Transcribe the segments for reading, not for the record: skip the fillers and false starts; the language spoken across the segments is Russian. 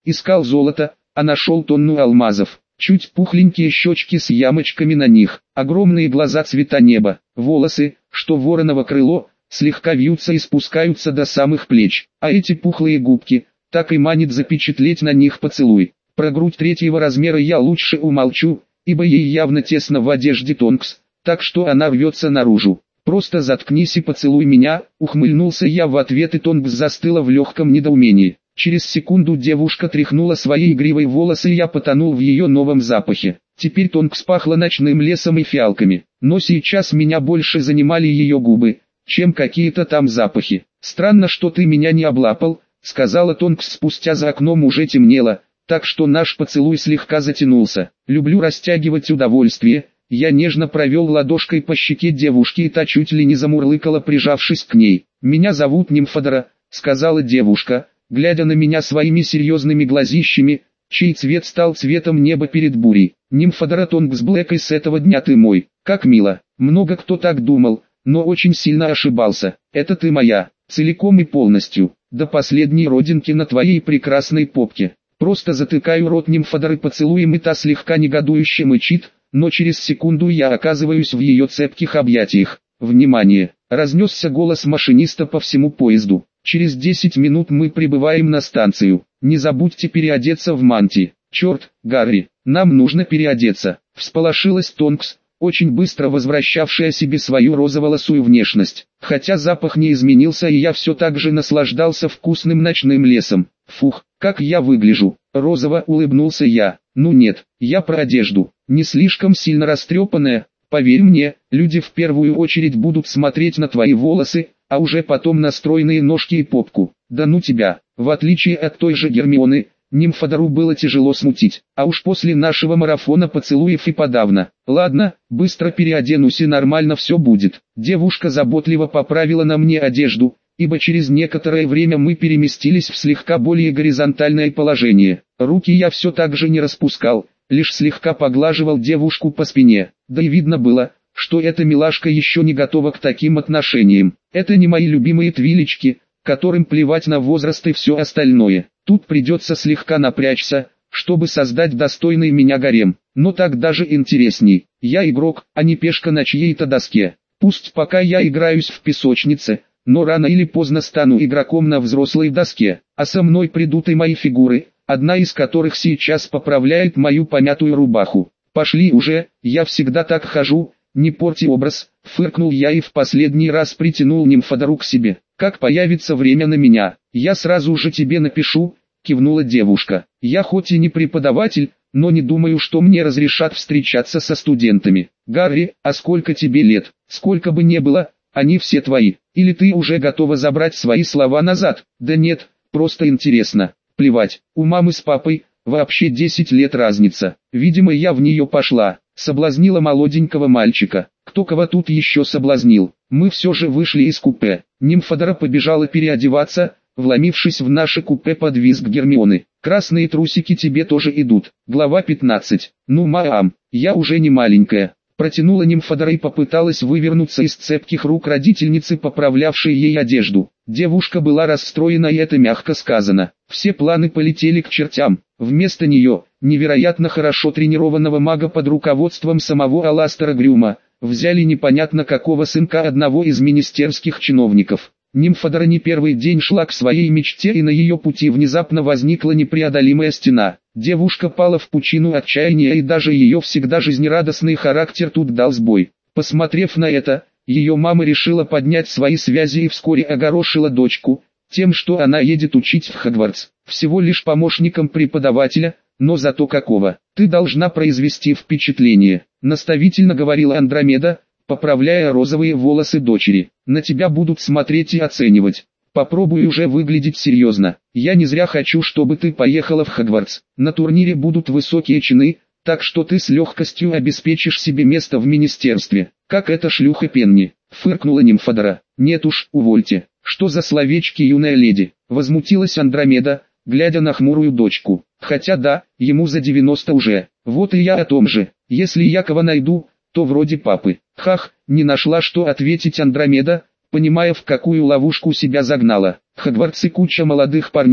Искал золото, а нашел тонну алмазов. Чуть пухленькие щечки с ямочками на них, огромные глаза цвета неба, волосы, что вороново крыло, слегка вьются и спускаются до самых плеч, а эти пухлые губки, так и манит запечатлеть на них поцелуй. Про грудь третьего размера я лучше умолчу, ибо ей явно тесно в одежде тонкс, так что она рвется наружу. «Просто заткнись и поцелуй меня», ухмыльнулся я в ответ, и тонкс застыла в легком недоумении. Через секунду девушка тряхнула свои игривые волосы, и я потонул в ее новом запахе. Теперь тонкс пахла ночным лесом и фиалками, но сейчас меня больше занимали ее губы, чем какие-то там запахи. «Странно, что ты меня не облапал», сказала тонкс спустя за окном уже темнело, так что наш поцелуй слегка затянулся. «Люблю растягивать удовольствие». Я нежно провел ладошкой по щеке девушки, и та чуть ли не замурлыкала, прижавшись к ней. «Меня зовут Нимфодора», сказала девушка, глядя на меня своими серьезными глазищами, чей цвет стал цветом неба перед бурей. «Нимфодора Тонкс Блэк, и с этого дня ты мой». «Как мило». Много кто так думал, но очень сильно ошибался. «Это ты моя, целиком и полностью, до последней родинки на твоей прекрасной попке». Просто затыкаю рот Нимфодоры поцелуем, и та слегка негодующе мычит, но через секунду я оказываюсь в ее цепких объятиях. «Внимание!» — разнесся голос машиниста по всему поезду. «Через 10 минут мы прибываем на станцию. Не забудьте переодеться в мантии». «Черт, Гарри, нам нужно переодеться!» — всполошилась тонкс, очень быстро возвращавшая себе свою розоволосую внешность. Хотя запах не изменился, и я все так же наслаждался вкусным ночным лесом. «Фух, как я выгляжу!» — розово улыбнулся я. «Ну нет, я про одежду. Не слишком сильно растрепанная. Поверь мне, люди в первую очередь будут смотреть на твои волосы, а уже потом на стройные ножки и попку. Да ну тебя!» В отличие от той же Гермионы, Нимфодору было тяжело смутить, а уж после нашего марафона поцелуев и подавно. «Ладно, быстро переоденусь и нормально все будет». Девушка заботливо поправила на мне одежду, ибо через некоторое время мы переместились в слегка более горизонтальное положение. Руки я все так же не распускал, лишь слегка поглаживал девушку по спине, да и видно было, что эта милашка еще не готова к таким отношениям. Это не мои любимые твилечки, которым плевать на возраст и все остальное. Тут придется слегка напрячься, чтобы создать достойный меня гарем, но так даже интересней. Я игрок, а не пешка на чьей-то доске. Пусть пока я играюсь в песочнице, но рано или поздно стану игроком на взрослой доске, а со мной придут и мои фигуры, одна из которых сейчас поправляет мою помятую рубаху. «Пошли уже, я всегда так хожу, не порти образ», — фыркнул я и в последний раз притянул Нимфодору к себе. «Как появится время на меня, я сразу же тебе напишу», — кивнула девушка. «Я хоть и не преподаватель, но не думаю, что мне разрешат встречаться со студентами». «Гарри, а сколько тебе лет?» «Сколько бы ни было, они все твои. Или ты уже готова забрать свои слова назад?» «Да нет, просто интересно». «Плевать, у мамы с папой вообще 10 лет разница. Видимо, я в нее пошла, соблазнила молоденького мальчика. Кто кого тут еще соблазнил?» Мы все же вышли из купе. Нимфодора побежала переодеваться, вломившись в наше купе под визг Гермионы. «Красные трусики тебе тоже идут». Глава 15. «Ну мам, я уже не маленькая». Протянула Нимфодора и попыталась вывернуться из цепких рук родительницы, поправлявшей ей одежду. Девушка была расстроена, и это мягко сказано. Все планы полетели к чертям. Вместо нее, невероятно хорошо тренированного мага под руководством самого Аластера Грюма, взяли непонятно какого сынка одного из министерских чиновников. Нимфодора не первый день шла к своей мечте, и на ее пути внезапно возникла непреодолимая стена. Девушка пала в пучину отчаяния, и даже ее всегда жизнерадостный характер тут дал сбой. Посмотрев на это, ее мама решила поднять свои связи и вскоре огорошила дочку тем, что она едет учить в Хогвартс, всего лишь помощником преподавателя, но зато какого. «Ты должна произвести впечатление», — наставительно говорила Андромеда, поправляя розовые волосы дочери. «На тебя будут смотреть и оценивать. Попробуй уже выглядеть серьезно. Я не зря хочу, чтобы ты поехала в Хогвартс. На турнире будут высокие чины, так что ты с легкостью обеспечишь себе место в министерстве. Как эта шлюха Пенни», — фыркнула Нимфодора. «Нет уж, увольте. Что за словечки, юная леди?» — возмутилась Андромеда, глядя на хмурую дочку. «Хотя да, ему за 90 уже. Вот и я о том же. Если я кого найду, то вроде папы». «Хах», не нашла что ответить Андромеда, понимая, в какую ловушку себя загнала. «Хогвартс и куча молодых парней,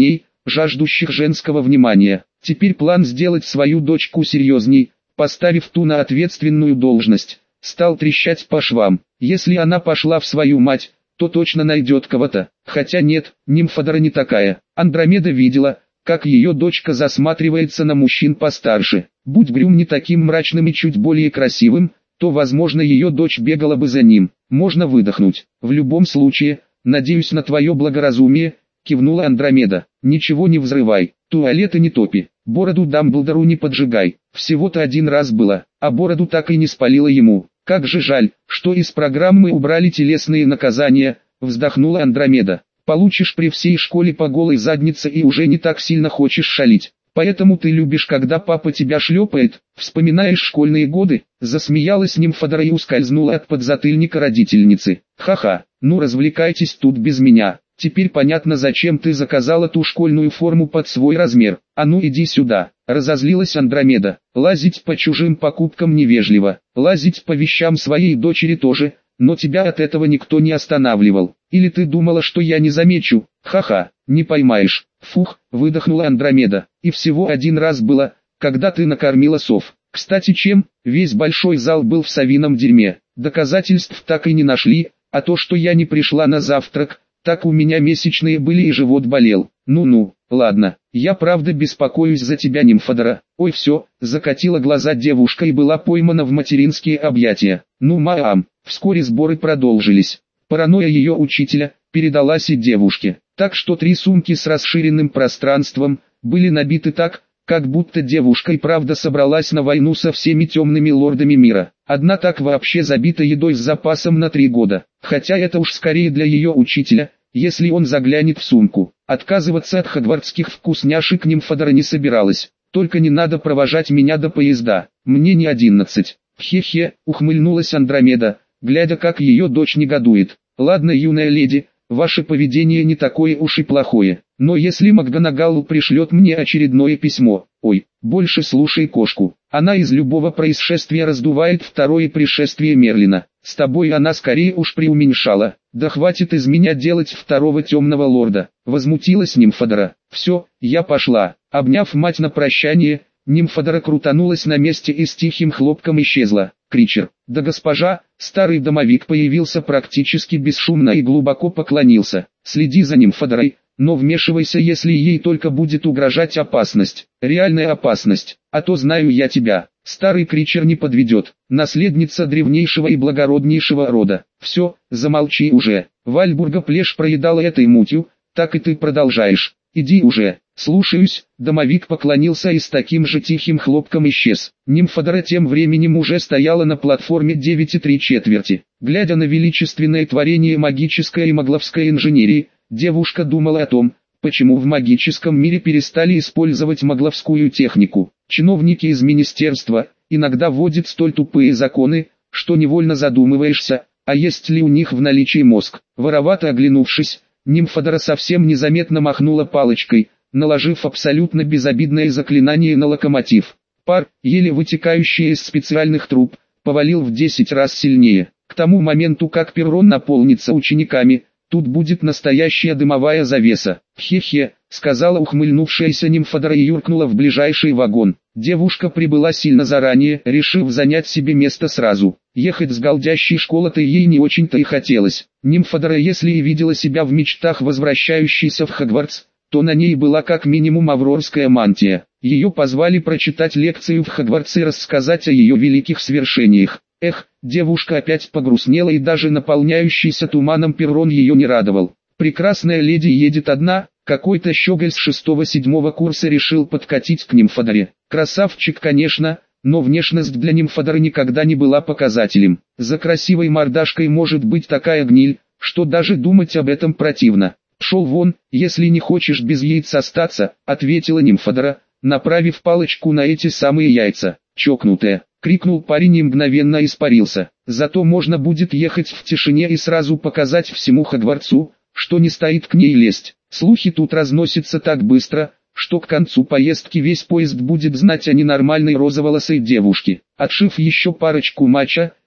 жаждущих женского внимания. Теперь план сделать свою дочку серьезней, поставив ту на ответственную должность, стал трещать по швам. Если она пошла в свою мать, то точно найдет кого-то. Хотя нет, Нимфодора не такая. Андромеда видела, как ее дочка засматривается на мужчин постарше. Будь Грюм не таким мрачным и чуть более красивым, то возможно ее дочь бегала бы за ним. Можно выдохнуть. В любом случае, надеюсь на твое благоразумие, кивнула Андромеда. Ничего не взрывай, туалеты не топи, бороду Дамблдору не поджигай. Всего-то один раз было, а бороду так и не спалила ему. Как же жаль, что из программы убрали телесные наказания, вздохнула Андромеда. Получишь при всей школе по голой заднице и уже не так сильно хочешь шалить. Поэтому ты любишь, когда папа тебя шлепает, вспоминаешь школьные годы, засмеялась Нимфодора и ускользнула от подзатыльника родительницы. Ха-ха, ну развлекайтесь тут без меня. Теперь понятно, зачем ты заказала ту школьную форму под свой размер. А ну иди сюда, разозлилась Андромеда. Лазить по чужим покупкам невежливо, лазить по вещам своей дочери тоже, но тебя от этого никто не останавливал. Или ты думала, что я не замечу? Ха-ха, не поймаешь. Фух, выдохнула Андромеда. И всего один раз было, когда ты накормила сов. Кстати, чем? Весь большой зал был в совином дерьме. Доказательств так и не нашли, а то, что я не пришла на завтрак, так у меня месячные были и живот болел. Ну-ну, ладно, я правда беспокоюсь за тебя, Нимфодора. Ой, все, закатила глаза девушка и была поймана в материнские объятия. Ну маам, вскоре сборы продолжились. Паранойя ее учителя передалась и девушке. Так что 3 сумки с расширенным пространством были набиты так, как будто девушка и правда собралась на войну со всеми темными лордами мира. Одна так вообще забита едой с запасом на 3 года. Хотя это уж скорее для ее учителя, если он заглянет в сумку. Отказываться от хогвартских вкусняшек Нимфодора не собиралась. Только не надо провожать меня до поезда, мне не 11. Хе-хе, ухмыльнулась Андромеда, глядя, как ее дочь негодует. Ладно, юная леди, ваше поведение не такое уж и плохое. Но если МакГонагалл пришлет мне очередное письмо, ой, больше слушай кошку. Она из любого происшествия раздувает второе пришествие Мерлина. С тобой она скорее уж преуменьшала. Да хватит из меня делать второго темного лорда. Возмутилась Нимфодора. Все, я пошла. Обняв мать на прощание, Нимфодора крутанулась на месте и с тихим хлопком исчезла. Кричер, да госпожа, старый домовик появился практически бесшумно и глубоко поклонился. Следи за Нимфодорой, но вмешивайся, если ей только будет угрожать опасность, реальная опасность, а то знаю я тебя. Старый Кричер не подведет, наследница древнейшего и благороднейшего рода. Все, замолчи уже. Вальбурга плешь проедала этой мутью, так и ты продолжаешь. Иди уже. Слушаюсь. Домовик поклонился и с таким же тихим хлопком исчез. Нимфодора тем временем уже стояла на платформе 9 3/4. Глядя на величественное творение магической и магловской инженерии, девушка думала о том, почему в магическом мире перестали использовать магловскую технику. Чиновники из министерства иногда вводят столь тупые законы, что невольно задумываешься, а есть ли у них в наличии мозг. Воровато оглянувшись, Нимфодора совсем незаметно махнула палочкой, наложив абсолютно безобидное заклинание на локомотив. Пар, еле вытекающий из специальных труб, повалил в 10 раз сильнее. К тому моменту, как перрон наполнится учениками, тут будет настоящая дымовая завеса. Хе-хе, сказала ухмыльнувшаяся Нимфодора и юркнула в ближайший вагон. Девушка прибыла сильно заранее, решив занять себе место сразу. Ехать с галдящей школы-то ей не очень-то и хотелось. Нимфодора, если и видела себя в мечтах возвращающейся в Хогвартс, то на ней была как минимум аврорская мантия. Ее позвали прочитать лекцию в Хогвартсе и рассказать о ее великих свершениях. Эх, девушка опять погрустнела, и даже наполняющийся туманом перрон ее не радовал. Прекрасная леди едет одна, какой-то щеголь с 6-7 курса решил подкатить к Нимфодоре. Красавчик, конечно, но внешность для Нимфодоры никогда не была показателем. За красивой мордашкой может быть такая гниль, что даже думать об этом противно. «Пшел вон, если не хочешь без яиц остаться», — ответила Нимфодора, направив палочку на эти самые яйца. «Чокнутая!» — крикнул парень и мгновенно испарился. Зато можно будет ехать в тишине и сразу показать всему Хогвартсу, что не стоит к ней лезть. Слухи тут разносятся так быстро, что к концу поездки весь поезд будет знать о ненормальной розоволосой девушке. Отшив еще парочку матча,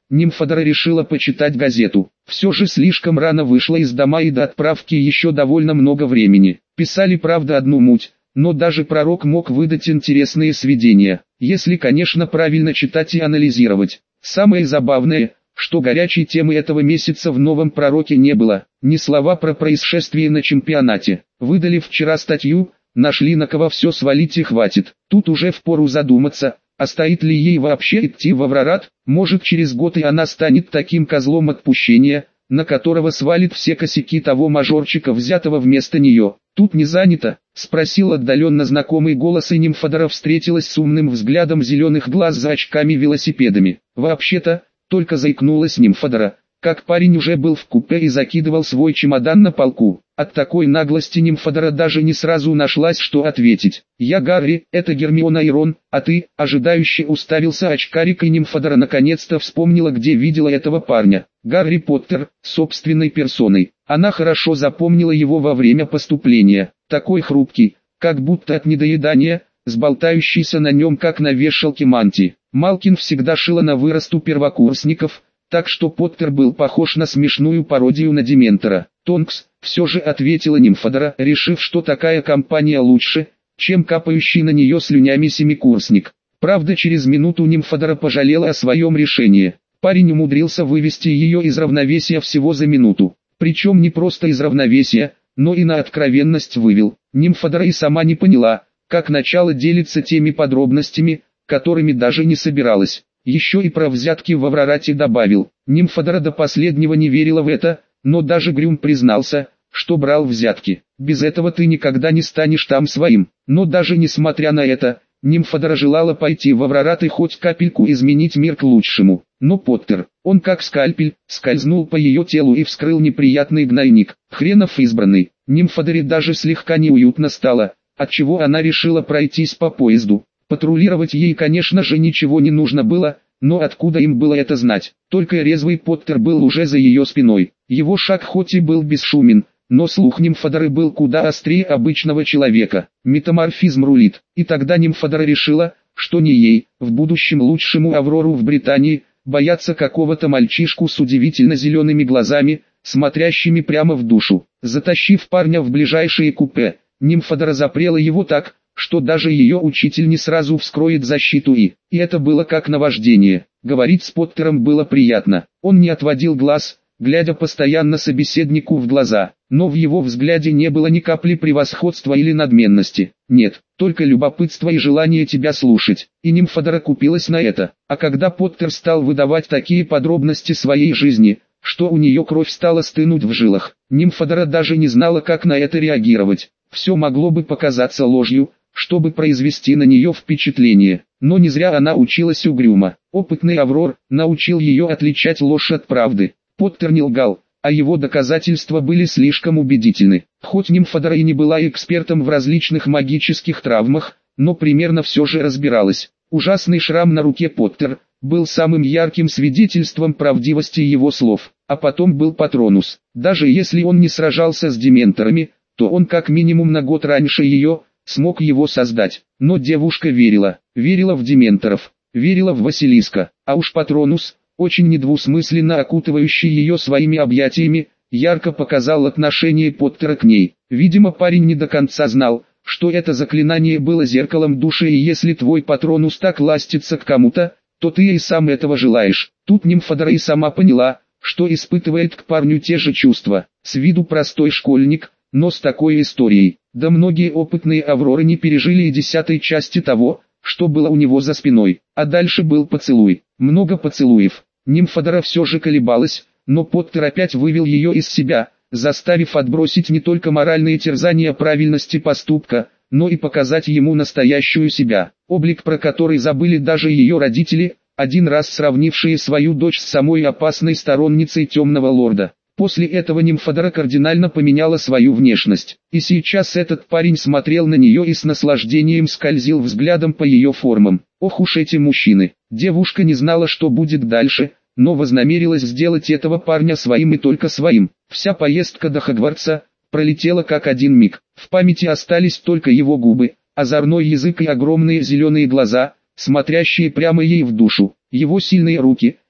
Нимфодора решила почитать газету. Все же слишком рано вышла из дома и до отправки еще довольно много времени. Писали, правда, одну муть, но даже пророк мог выдать интересные сведения, если, конечно, правильно читать и анализировать. Самое забавное, что горячей темы этого месяца в новом пророке не было, ни слова про происшествие на чемпионате. Выдали вчера статью, нашли на кого все свалить и хватит. Тут уже впору задуматься, а стоит ли ей вообще идти в Аврорат. Может, через год и она станет таким козлом отпущения, на которого свалит все косяки того мажорчика, взятого вместо нее. «Тут не занято?» — спросил отдаленно знакомый голос, и Нимфодора встретилась с умным взглядом зеленых глаз за очками-велосипедами. «Вообще-то», — только заикнулась Нимфодора, как парень уже был в купе и закидывал свой чемодан на полку. От такой наглости Нимфодора даже не сразу нашлась, что ответить. «Я Гарри, это Гермиона и Рон, а ты?» — ожидающе уставился очкарик, и Нимфодора наконец-то вспомнила, где видела этого парня. Гарри Поттер, собственной персоной. Она хорошо запомнила его во время поступления. Такой хрупкий, как будто от недоедания, с болтающейся на нем как на вешалке мантии. Малкин всегда шила на вырост у первокурсников, так что Поттер был похож на смешную пародию на Дементора. «Тонкс», — все же ответила Нимфодора, решив, что такая компания лучше, чем капающий на нее слюнями семикурсник. Правда, через минуту Нимфодора пожалела о своем решении. Парень умудрился вывести ее из равновесия всего за минуту. Причем не просто из равновесия, но и на откровенность вывел. Нимфодора и сама не поняла, как начало делиться теми подробностями, которыми даже не собиралась. Еще и про взятки в Аврорате добавил. Нимфодора до последнего не верила в это, но даже Грюм признался, что брал взятки. Без этого ты никогда не станешь там своим. Но даже несмотря на это, Нимфодора желала пойти в Аврорат и хоть капельку изменить мир к лучшему. Но Поттер, он как скальпель, скользнул по ее телу и вскрыл неприятный гнойник. Хренов избранный. Нимфодоре даже слегка неуютно стало, отчего она решила пройтись по поезду. Патрулировать ей, конечно же, ничего не нужно было, но откуда им было это знать? Только резвый Поттер был уже за ее спиной. Его шаг хоть и был бесшумен, но слух Нимфодоры был куда острее обычного человека. Метаморфизм рулит. И тогда Нимфодора решила, что не ей, в будущем лучшему Аврору в Британии, бояться какого-то мальчишку с удивительно зелеными глазами, смотрящими прямо в душу. Затащив парня в ближайшее купе, Нимфодора запрела его так, что даже ее учитель не сразу вскроет защиту, и это было как наваждение. Говорить с Поттером было приятно. Он не отводил глаз, глядя постоянно собеседнику в глаза, но в его взгляде не было ни капли превосходства или надменности. Нет, только любопытство и желание тебя слушать. И Нимфодора купилась на это. А когда Поттер стал выдавать такие подробности своей жизни, что у нее кровь стала стынуть в жилах, Нимфодора даже не знала, как на это реагировать. Все могло бы показаться ложью, чтобы произвести на нее впечатление. Но не зря она училась у Грюма. Опытный Аврор научил ее отличать ложь от правды. Поттер не лгал, а его доказательства были слишком убедительны. Хоть Нимфодора и не была экспертом в различных магических травмах, но примерно все же разбиралась. Ужасный шрам на руке Поттер был самым ярким свидетельством правдивости его слов. А потом был Патронус. Даже если он не сражался с дементорами, то он как минимум на год раньше ее смог его создать. Но девушка верила в дементоров, верила в Василиска, а уж Патронус, очень недвусмысленно окутывающий ее своими объятиями, ярко показал отношение Поттера к ней. Видимо, парень не до конца знал, что это заклинание было зеркалом души, и если твой Патронус так ластится к кому-то, то ты и сам этого желаешь. Тут Нимфодора и сама поняла, что испытывает к парню те же чувства. С виду простой школьник, но с такой историей. Да многие опытные Авроры не пережили и 10-й части того, что было у него за спиной. А дальше был поцелуй. Много поцелуев. Нимфодора все же колебалась, но Поттер опять вывел ее из себя, заставив отбросить не только моральные терзания правильности поступка, но и показать ему настоящую себя. Облик, про который забыли даже ее родители, один раз сравнившие свою дочь с самой опасной сторонницей Темного Лорда. После этого Нимфодора кардинально поменяла свою внешность. И сейчас этот парень смотрел на нее и с наслаждением скользил взглядом по ее формам. Ох уж эти мужчины. Девушка не знала, что будет дальше, но вознамерилась сделать этого парня своим и только своим. Вся поездка до Хогвартса пролетела как один миг. В памяти остались только его губы, озорной язык и огромные зеленые глаза, смотрящие прямо ей в душу. Его сильные руки,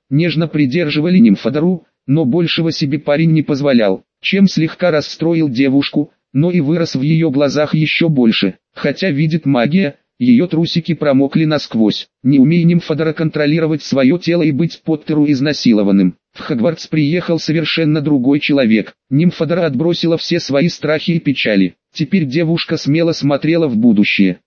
нежно придерживали нимфодору, но большего себе парень не позволял, чем слегка расстроил девушку, но и вырос в ее глазах еще больше. Хотя видит магия, ее трусики промокли насквозь. Не умей нимфодора контролировать свое тело и быть Поттеру изнасилованным. В Хогвартс приехал совершенно другой человек. Нимфодора отбросила все свои страхи и печали. Теперь девушка смело смотрела в будущее,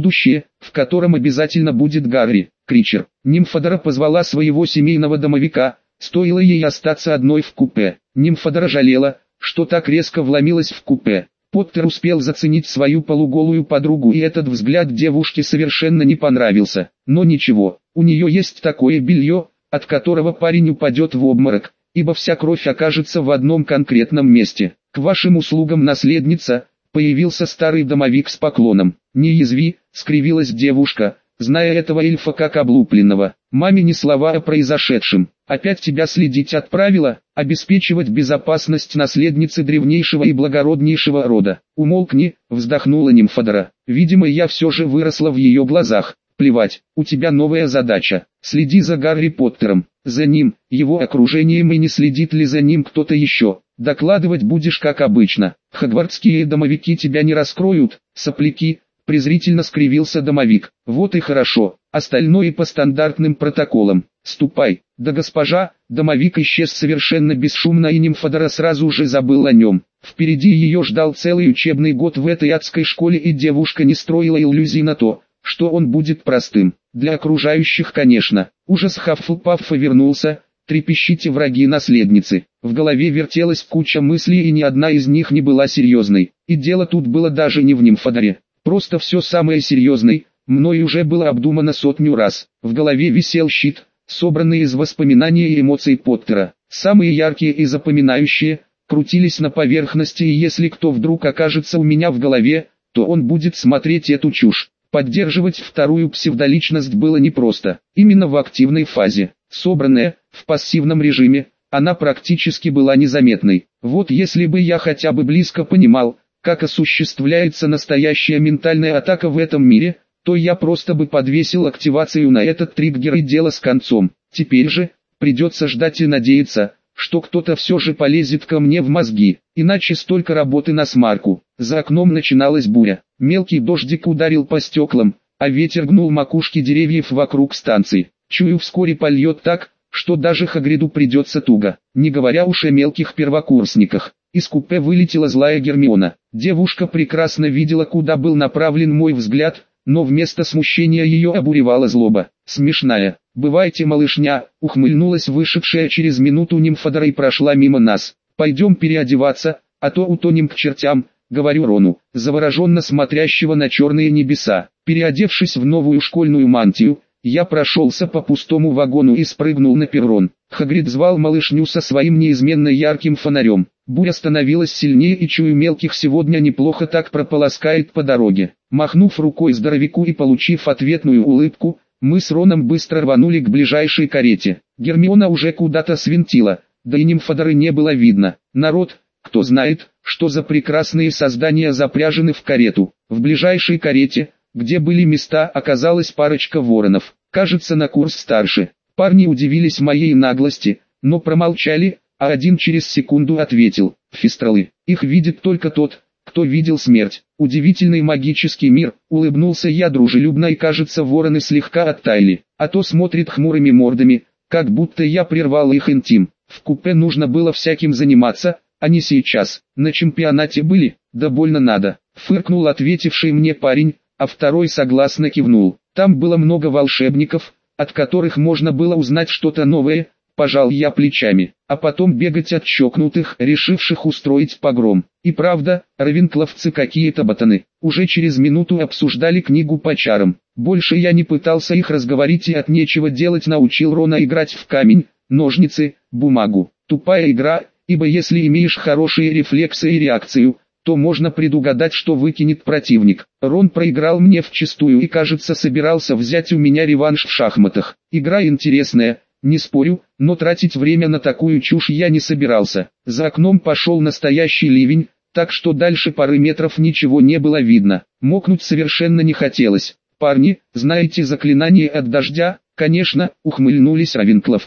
в котором обязательно будет Гарри, Кричер. Нимфодора позвала своего семейного домовика, стоило ей остаться одной в купе. Нимфодора жалела, что так резко вломилась в купе. Поттер успел заценить свою полуголую подругу, и этот взгляд девушке совершенно не понравился. Но ничего, у нее есть такое белье, от которого парень упадет в обморок, ибо вся кровь окажется в одном конкретном месте. «К вашим услугам, наследница», появился старый домовик с поклоном. «Не язви», скривилась девушка, зная этого эльфа как облупленного. «Маме ни слова о произошедшем. Опять тебя следить отправила, обеспечивать безопасность наследницы древнейшего и благороднейшего рода». «Умолкни», вздохнула нимфодора. «Видимо, я все же выросла в ее глазах. Плевать, у тебя новая задача. Следи за Гарри Поттером, за ним, его окружением, и не следит ли за ним кто-то еще. Докладывать будешь как обычно. Хогвартские домовики тебя не раскроют, сопляки», презрительно скривился домовик. «Вот и хорошо, остальное по стандартным протоколам. Ступай». «Да госпожа», домовик исчез совершенно бесшумно, и нимфодора сразу же забыл о нем. Впереди ее ждал целый учебный год в этой адской школе, и девушка не строила иллюзий на то, что он будет простым. Для окружающих, конечно. Ужас Хаффлпаффа вернулся. Трепещите, враги наследницы. В голове вертелась куча мыслей, и ни одна из них не была серьезной. И дело тут было даже не в нимфодоре. Просто все самое серьезное, мной уже было обдумано 100 раз. В голове висел щит, собранный из воспоминаний и эмоций Поттера. Самые яркие и запоминающие, крутились на поверхности, и если кто вдруг окажется у меня в голове, то он будет смотреть эту чушь. Поддерживать вторую псевдоличность было непросто. Именно в активной фазе, собранная, в пассивном режиме, она практически была незаметной. Вот если бы я хотя бы близко понимал, как осуществляется настоящая ментальная атака в этом мире, то я просто бы подвесил активацию на этот триггер, и дело с концом. Теперь же, придется ждать и надеяться, что кто-то все же полезет ко мне в мозги, иначе столько работы на смарку. За окном начиналась буря. Мелкий дождик ударил по стеклам, а ветер гнул макушки деревьев вокруг станции. Чую, вскоре польет так, что даже Хагриду придется туго, не говоря уж о мелких первокурсниках. Из купе вылетела злая Гермиона. Девушка прекрасно видела, куда был направлен мой взгляд, но вместо смущения ее обуревала злоба. «Смешная. Бывайте, малышня», ухмыльнулась вышедшая через минуту нимфодора и прошла мимо нас. «Пойдем переодеваться, а то утонем к чертям», говорю Рону, завороженно смотрящего на черные небеса. Переодевшись в новую школьную мантию, я прошелся по пустому вагону и спрыгнул на перрон. Хагрид звал малышню со своим неизменно ярким фонарем. Буря становилась сильнее, и чую, мелких сегодня неплохо так прополоскает по дороге. Махнув рукой здоровяку и получив ответную улыбку, мы с Роном быстро рванули к ближайшей карете. Гермиона уже куда-то свинтила, да и нимфодоры не было видно. Народ, кто знает, что за прекрасные создания запряжены в карету. В ближайшей карете, где были места, оказалась парочка воронов, кажется, на курс старше. Парни удивились моей наглости, но промолчали, а один через секунду ответил: «Фистралы, их видит только тот, кто видел смерть». Удивительный магический мир, улыбнулся я дружелюбно, и кажется, вороны слегка оттаяли, а то смотрят хмурыми мордами, как будто я прервал их интим. В купе нужно было всяким заниматься, а не сейчас. На чемпионате были, да больно надо, фыркнул ответивший мне парень, а второй согласно кивнул. Там было много волшебников, от которых можно было узнать что-то новое. Пожал я плечами, а потом бегать от чокнутых, решивших устроить погром. И правда, равенкловцы какие-то ботаны. Уже через минуту обсуждали книгу по чарам. Больше я не пытался их разговорить, и от нечего делать научил Рона играть в камень, ножницы, бумагу. Тупая игра, ибо если имеешь хорошие рефлексы и реакцию, то можно предугадать, что выкинет противник. Рон проиграл мне вчистую и, кажется, собирался взять у меня реванш в шахматах. Игра интересная, не спорю, но тратить время на такую чушь я не собирался. За окном пошел настоящий ливень, так что дальше пары метров ничего не было видно. Мокнуть совершенно не хотелось. «Парни, знаете заклинание от дождя?» «Конечно», ухмыльнулись равенкловцы.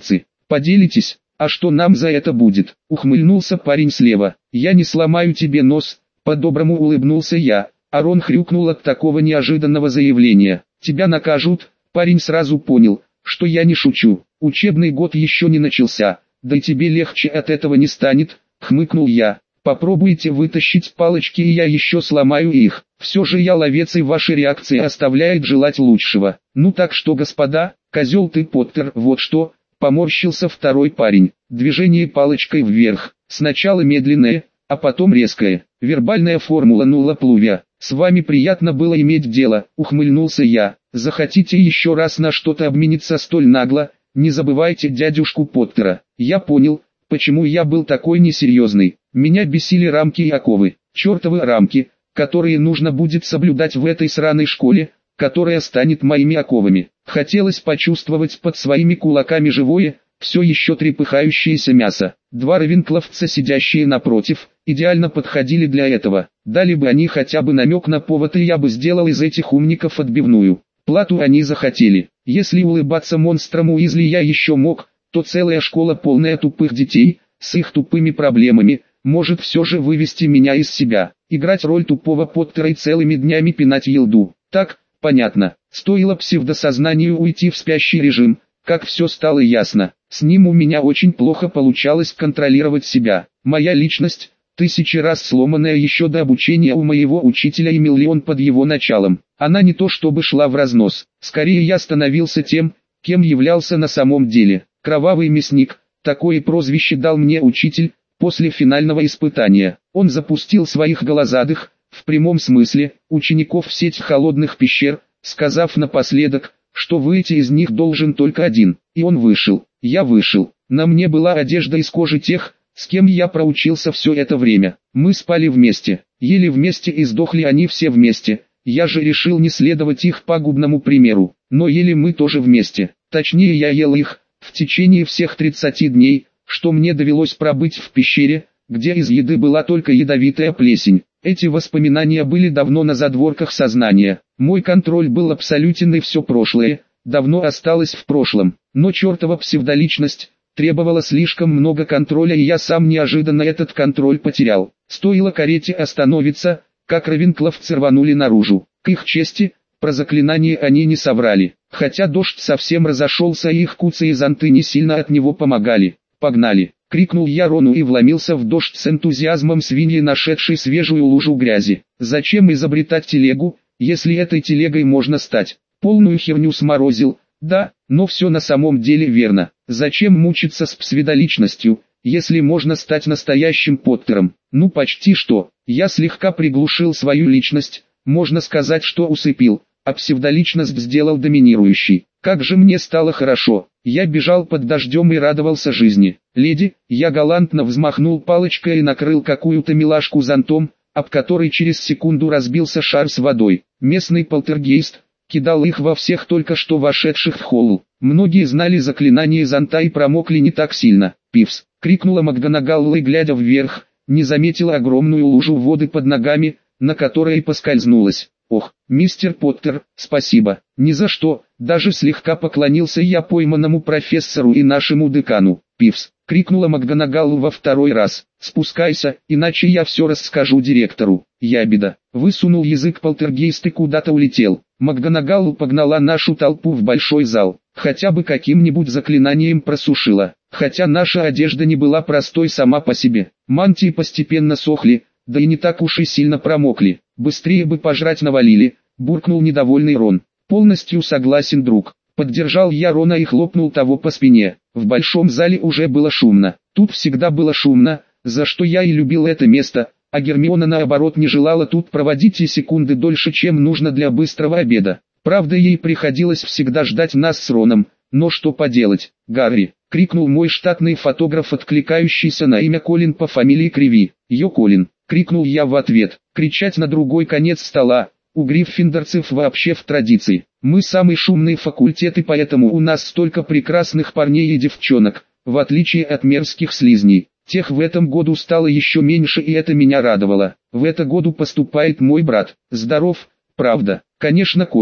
Поделитесь, а что нам за это будет? Ухмыльнулся парень слева. Я не сломаю тебе нос, по-доброму улыбнулся я. Арон хрюкнул от такого неожиданного заявления. Тебя накажут. Парень сразу понял, что я не шучу. Учебный год еще не начался, да и тебе легче от этого не станет, хмыкнул я. Попробуйте вытащить палочки, и я еще сломаю их. Все же я ловец, и ваши реакции оставляют желать лучшего. Ну так что, господа, козел ты, Поттер, вот что, поморщился второй парень. Движение палочкой вверх, сначала медленное, а потом резкое. Вербальная формула нула плувия. С вами приятно было иметь дело, ухмыльнулся я. Захотите еще раз на что-то обмениться столь нагло, не забывайте дядюшку Поттера. Я понял, почему я был такой несерьезный. Меня бесили рамки и оковы, чертовы рамки, которые нужно будет соблюдать в этой сраной школе, которая станет моими оковами. Хотелось почувствовать под своими кулаками живое, все еще трепыхающееся мясо. Два равенкловца, сидящие напротив, идеально подходили для этого. Дали бы они хотя бы намек на повод, и я бы сделал из этих умников отбивную. Плату они захотели. Если улыбаться монстрам Уизли я еще мог, то целая школа, полная тупых детей, с их тупыми проблемами, может все же вывести меня из себя. Играть роль тупого Поттера и целыми днями пинать елду. Так, понятно. Стоило псевдосознанию уйти в спящий режим, как все стало ясно. С ним у меня очень плохо получалось контролировать себя. Моя личность, тысячи раз сломанная еще до обучения у моего учителя и миллион под его началом. Она не то чтобы шла в разнос, скорее я становился тем, кем являлся на самом деле. Кровавый мясник, такое прозвище дал мне учитель, после финального испытания. Он запустил своих голозадых, в прямом смысле, учеников в сеть холодных пещер, сказав напоследок, что выйти из них должен только один. И он вышел. Я вышел. На мне была одежда из кожи тех, с кем я проучился все это время. Мы спали вместе, ели вместе и сдохли они все вместе. Я же решил не следовать их пагубному примеру. Но ели мы тоже вместе. Точнее, я ел их в течение всех 30 дней, что мне довелось пробыть в пещере, где из еды была только ядовитая плесень. Эти воспоминания были давно на задворках сознания. Мой контроль был абсолютен, и все прошлое давно осталось в прошлом. Но чертова псевдоличность требовала слишком много контроля, и я сам неожиданно этот контроль потерял. Стоило карете остановиться, как равенкловцы рванули наружу. К их чести, про заклинание они не соврали. Хотя дождь совсем разошелся, и их куцы и зонты не сильно от него помогали. «Погнали!» — крикнул я Рону и вломился в дождь с энтузиазмом свиньи, нашедшей свежую лужу грязи. Зачем изобретать телегу, если этой телегой можно стать? Полную херню сморозил, да, но все на самом деле верно. Зачем мучиться с псевдоличностью, если можно стать настоящим Поттером? Ну почти что. Я слегка приглушил свою личность, можно сказать, что усыпил, а псевдоличность сделал доминирующей. Как же мне стало хорошо. Я бежал под дождем и радовался жизни. «Леди», я галантно взмахнул палочкой и накрыл какую-то милашку зонтом, об который через секунду разбился шар с водой. Местный полтергейст кидал их во всех только что вошедших в холл. Многие знали заклинание зонта и промокли не так сильно. «Пивс!» — крикнула МакГонагалл, и, глядя вверх, не заметила огромную лужу воды под ногами, на которой поскользнулась. «Ох, мистер Поттер, спасибо!» «Ни за что!» — даже слегка поклонился я пойманному профессору и нашему декану. «Пивс!» — крикнула МакГонагалл во второй раз. «Спускайся, иначе я все расскажу директору». Ябеда. Высунул язык полтергейст и куда-то улетел. МакГонагалл погнала нашу толпу в большой зал. Хотя бы каким-нибудь заклинанием просушила. Хотя наша одежда не была простой сама по себе. Мантии постепенно сохли, да и не так уж и сильно промокли. «Быстрее бы пожрать навалили», — буркнул недовольный Рон. «Полностью согласен, друг». Поддержал я Рона и хлопнул того по спине. В большом зале уже было шумно. Тут всегда было шумно, за что я и любил это место, а Гермиона наоборот не желала тут проводить и секунды дольше, чем нужно для быстрого обеда. Правда, ей приходилось всегда ждать нас с Роном, но что поделать. «Гарри!» — крикнул мой штатный фотограф, откликающийся на имя Колин по фамилии Криви. «Йо, Колин!» — крикнул я в ответ. Кричать на другой конец стола. У гриффиндорцев вообще в традиции. Мы самый шумный факультет, и поэтому у нас столько прекрасных парней и девчонок, в отличие от мерзких слизней. Тех в этом году стало еще меньше, и это меня радовало. В это году поступает мой брат. Здоров, правда. Конечно, Колин.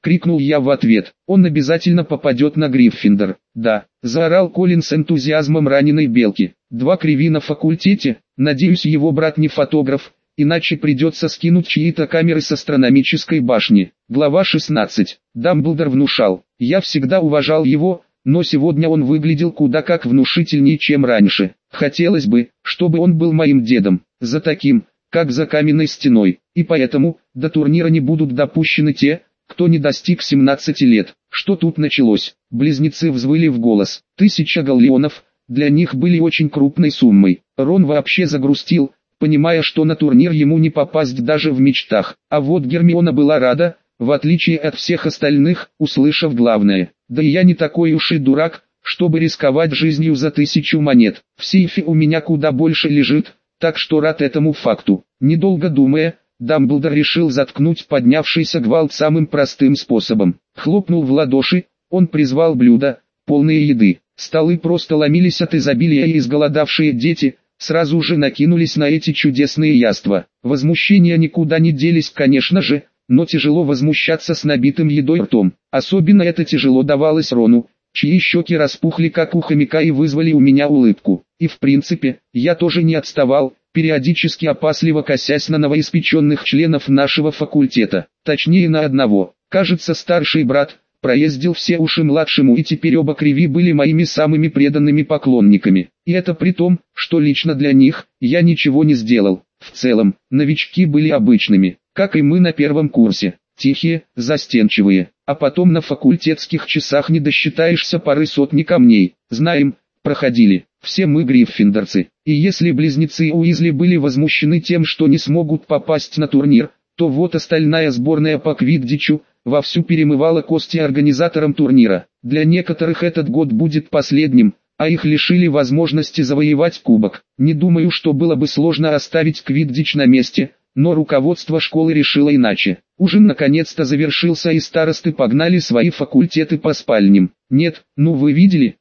крикнул я в ответ. Он обязательно попадет на Гриффиндор. Да, заорал Колин с энтузиазмом раненой белки. 2 криви на факультете, надеюсь его брат не фотограф, иначе придется скинуть чьи-то камеры с астрономической башни. Глава 16. Дамблдор внушал. Я всегда уважал его, но сегодня он выглядел куда как внушительнее, чем раньше. Хотелось бы, чтобы он был моим дедом, за таким, как за каменной стеной, и поэтому, до турнира не будут допущены те, кто не достиг 17 лет. Что тут началось? Близнецы взвыли в голос. 1000 галлеонов, для них были очень крупной суммой. Рон вообще загрустил, понимая, что на турнир ему не попасть даже в мечтах. А вот Гермиона была рада, в отличие от всех остальных, услышав главное. Да и я не такой уж и дурак, чтобы рисковать жизнью за 1000 монет. В сейфе у меня куда больше лежит, так что рад этому факту. Недолго думая, Дамблдор решил заткнуть поднявшийся гвалт самым простым способом. Хлопнул в ладоши, он призвал блюда, полные еды. Столы просто ломились от изобилия, и изголодавшие дети сразу же накинулись на эти чудесные яства. Возмущения никуда не делись, конечно же, но тяжело возмущаться с набитым едой ртом. Особенно это тяжело давалось Рону, чьи щеки распухли как у хомяка и вызвали у меня улыбку. И в принципе, я тоже не отставал, периодически опасливо косясь на новоиспеченных членов нашего факультета. Точнее на одного. Кажется, старший брат проездил все уши младшему, и теперь оба криви были моими самыми преданными поклонниками. И это при том, что лично для них я ничего не сделал. В целом, новички были обычными, как и мы на первом курсе. Тихие, застенчивые, а потом на факультетских часах не досчитаешься пары сотни камней. Знаем, проходили. Все мы гриффиндорцы. И если близнецы Уизли были возмущены тем, что не смогут попасть на турнир, то вот остальная сборная по квиддичу вовсю перемывала кости организаторам турнира. Для некоторых этот год будет последним, а их лишили возможности завоевать кубок. Не думаю, что было бы сложно оставить квиддич на месте, но руководство школы решило иначе. Ужин наконец-то завершился, и старосты погнали свои факультеты по спальням. Нет, ну вы видели,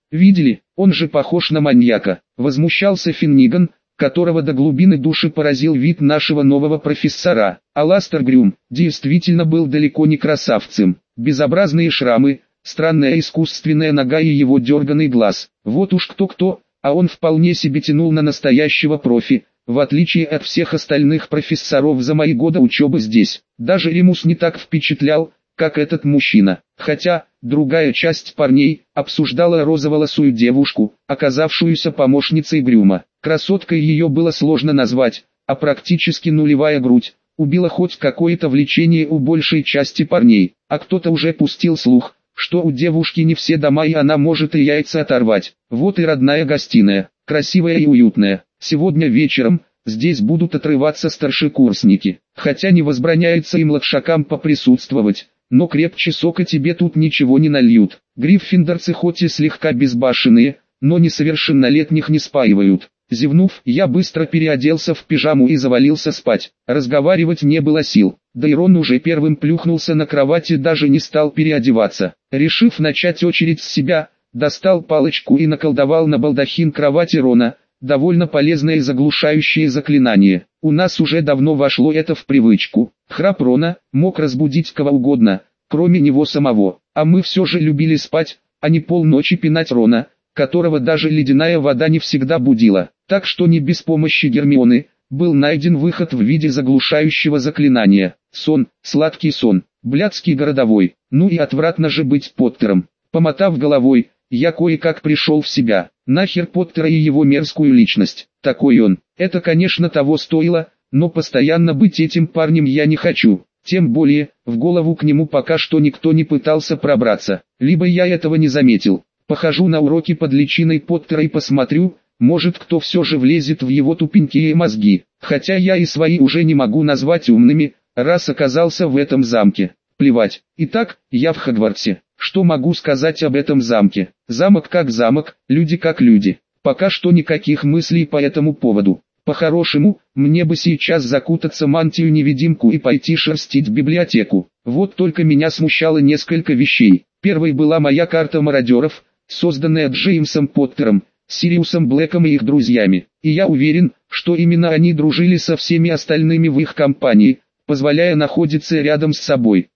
он же похож на маньяка. Возмущался Финниган, которого до глубины души поразил вид нашего нового профессора. Аластер Грюм действительно был далеко не красавцем. Безобразные шрамы, странная искусственная нога и его дерганный глаз. Вот уж кто-кто, а он вполне себе тянул на настоящего профи, в отличие от всех остальных профессоров за мои годы учебы здесь. Даже Ремус не так впечатлял, как этот мужчина. Хотя, другая часть парней обсуждала розоволосую девушку, оказавшуюся помощницей Грюма. Красоткой ее было сложно назвать, а практически нулевая грудь убила хоть какое-то влечение у большей части парней. А кто-то уже пустил слух, что у девушки не все дома, и она может и яйца оторвать. Вот и родная гостиная, красивая и уютная. Сегодня вечером здесь будут отрываться старшекурсники. Хотя не возбраняется и младшакам поприсутствовать, но крепче сока тебе тут ничего не нальют. Гриффиндорцы хоть и слегка безбашенные, но несовершеннолетних не спаивают. Зевнув, я быстро переоделся в пижаму и завалился спать. Разговаривать не было сил. Да и Рон уже первым плюхнулся на кровати, даже не стал переодеваться. Решив начать очередь с себя, достал палочку и наколдовал на балдахин кровати Рона. Довольно полезное и заглушающее заклинание. У нас уже давно вошло это в привычку. Храп Рона мог разбудить кого угодно, кроме него самого. А мы все же любили спать, а не полночи пинать Рона, которого даже ледяная вода не всегда будила. Так что не без помощи Гермионы был найден выход в виде заглушающего заклинания. Сон, сладкий сон, блядский городовой. Ну и отвратно же быть Поттером. Помотав головой, я кое-как пришел в себя. Нахер Поттера и его мерзкую личность. Такой он. Это, конечно, того стоило, но постоянно быть этим парнем я не хочу. Тем более, в голову к нему пока что никто не пытался пробраться. Либо я этого не заметил. Похожу на уроки под личиной Поттера и посмотрю, может кто все же влезет в его тупенькие мозги. Хотя я и свои уже не могу назвать умными, раз оказался в этом замке. Плевать. Итак, я в Хогвартсе. Что могу сказать об этом замке? Замок как замок, люди как люди. Пока что никаких мыслей по этому поводу. По-хорошему, мне бы сейчас закутаться в мантию-невидимку и пойти шерстить библиотеку. Вот только меня смущало несколько вещей. Первой была моя карта мародеров, созданная Джеймсом Поттером, Сириусом Блэком и их друзьями. И я уверен, что именно они дружили со всеми остальными в их компании, позволяя находиться рядом с собой.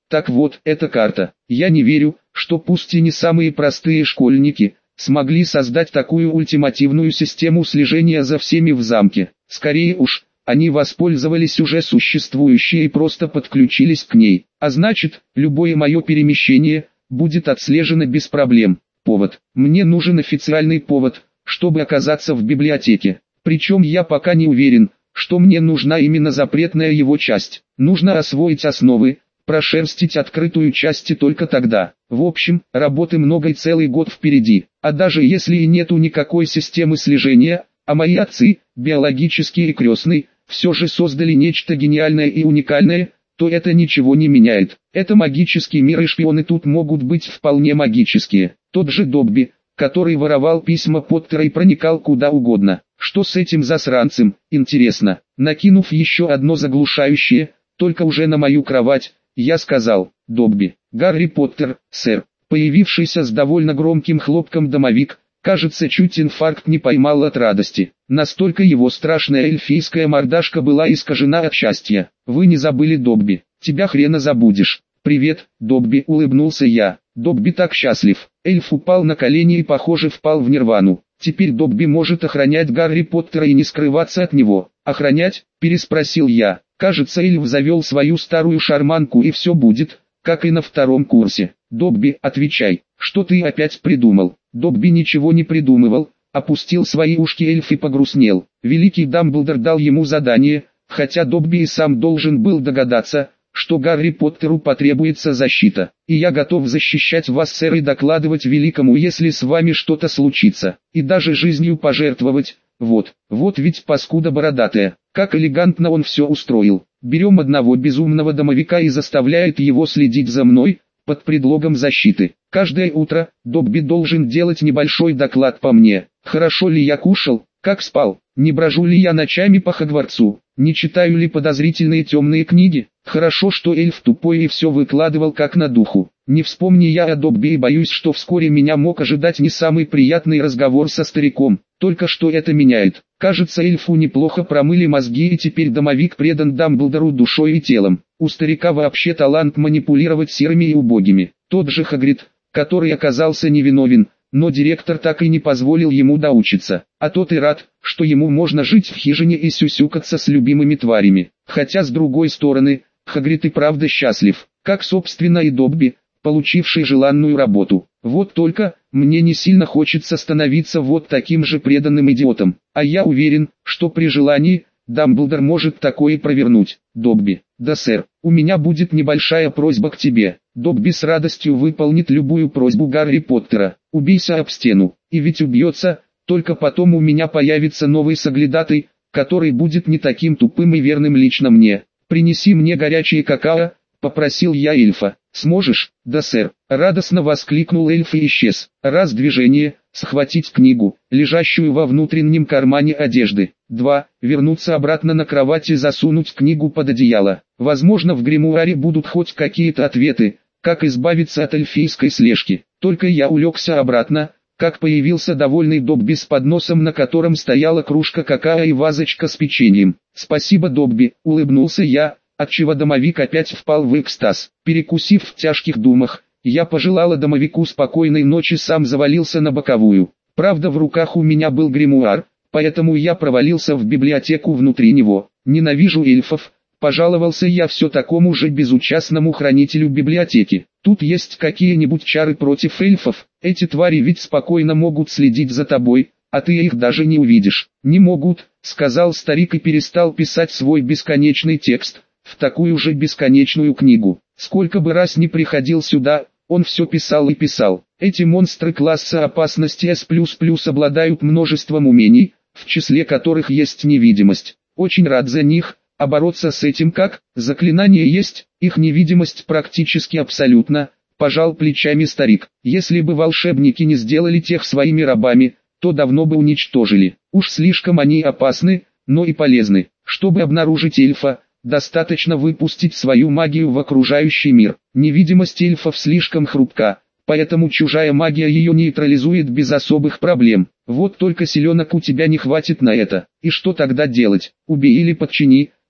Так вот, эта карта. Я не верю, что пусть и не самые простые школьники смогли создать такую ультимативную систему слежения за всеми в замке. Скорее уж, они воспользовались уже существующей и просто подключились к ней. А значит, любое мое перемещение будет отслежено без проблем. Повод. Мне нужен официальный повод, чтобы оказаться в библиотеке. Причем я пока не уверен, что мне нужна именно запретная его часть. Нужно освоить основы, прошерстить открытую часть и только тогда. В общем, работы много и целый год впереди. А даже если и нету никакой системы слежения, а мои отцы, биологические и крестные, все же создали нечто гениальное и уникальное, то это ничего не меняет. Это магический мир, и шпионы тут могут быть вполне магические. Тот же Добби, который воровал письма Поттера и проникал куда угодно. Что с этим засранцем, интересно. Накинув еще одно заглушающее, только уже на мою кровать, я сказал: «Добби, Гарри Поттер, сэр». Появившийся с довольно громким хлопком домовик, кажется, чуть инфаркт не поймал от радости. Настолько его страшная эльфийская мордашка была искажена от счастья. «Вы не забыли, Добби, тебя хрена забудешь». «Привет, Добби», улыбнулся я. Добби так счастлив. Эльф упал на колени и, похоже, впал в нирвану. Теперь Добби может охранять Гарри Поттера и не скрываться от него. «Охранять?» – переспросил я. Кажется, эльф завел свою старую шарманку, и все будет, как и на втором курсе. «Добби, отвечай, что ты опять придумал?» Добби ничего не придумывал, опустил свои ушки эльф и погрустнел. Великий Дамблдор дал ему задание, хотя Добби и сам должен был догадаться, что Гарри Поттеру потребуется защита. «И я готов защищать вас, сэр, и докладывать великому, если с вами что-то случится, и даже жизнью пожертвовать. Вот ведь паскуда бородатая, как элегантно он все устроил. Берем одного безумного домовика и заставляет его следить за мной, под предлогом защиты. Каждое утро Добби должен делать небольшой доклад по мне. Хорошо ли я кушал, как спал, не брожу ли я ночами по Хогвартсу, не читаю ли подозрительные темные книги. Хорошо, что эльф тупой и все выкладывал как на духу. Не вспомни я о Добби, и боюсь, что вскоре меня мог ожидать не самый приятный разговор со стариком. Только что это меняет. Кажется, эльфу неплохо промыли мозги, и теперь домовик предан Дамблдору душой и телом. У старика вообще талант манипулировать серыми и убогими. Тот же Хагрид, который оказался невиновен, но директор так и не позволил ему доучиться. А тот и рад, что ему можно жить в хижине и сюсюкаться с любимыми тварями. Хотя с другой стороны, Хагрид и правда счастлив, как собственно и Добби, получивший желанную работу. Вот только, мне не сильно хочется становиться вот таким же преданным идиотом. А я уверен, что при желании, Дамблдор может такое провернуть. «Добби». «Да, сэр, у меня будет небольшая просьба к тебе». Добби с радостью выполнит любую просьбу Гарри Поттера. «Убейся об стену». И ведь убьется, только потом у меня появится новый соглядатый, который будет не таким тупым и верным лично мне. «Принеси мне горячее какао», — попросил я эльфа. «Сможешь?» «Да, сэр», — радостно воскликнул эльф и исчез. Раз движение, схватить книгу, лежащую во внутреннем кармане одежды. 2. Вернуться обратно на кровать и засунуть книгу под одеяло. Возможно, в гримуаре будут хоть какие-то ответы, как избавиться от эльфийской слежки. Только я улегся обратно, как появился довольный Добби с подносом, на котором стояла кружка какао и вазочка с печеньем. «Спасибо, Добби», — улыбнулся я, отчего домовик опять впал в экстаз. Перекусив в тяжких думах, я пожелала домовику спокойной ночи, сам завалился на боковую. Правда, в руках у меня был гримуар, поэтому я провалился в библиотеку внутри него. «Ненавижу эльфов», — пожаловался я все такому же безучастному хранителю библиотеки. «Тут есть какие-нибудь чары против эльфов? Эти твари ведь спокойно могут следить за тобой, а ты их даже не увидишь». «Не могут», — сказал старик и перестал писать свой бесконечный текст в такую же бесконечную книгу. Сколько бы раз ни приходил сюда, он все писал и писал. Эти монстры класса опасности S++ обладают множеством умений, в числе которых есть невидимость. Очень рад за них, а бороться с этим как? Заклинание есть, их невидимость практически абсолютно, пожал плечами старик. Если бы волшебники не сделали тех своими рабами, то давно бы уничтожили. Уж слишком они опасны, но и полезны. Чтобы обнаружить эльфа, достаточно выпустить свою магию в окружающий мир. Невидимость эльфов слишком хрупка, поэтому чужая магия ее нейтрализует без особых проблем. Вот только силенок у тебя не хватит на это. И что тогда делать? Убей или подчини,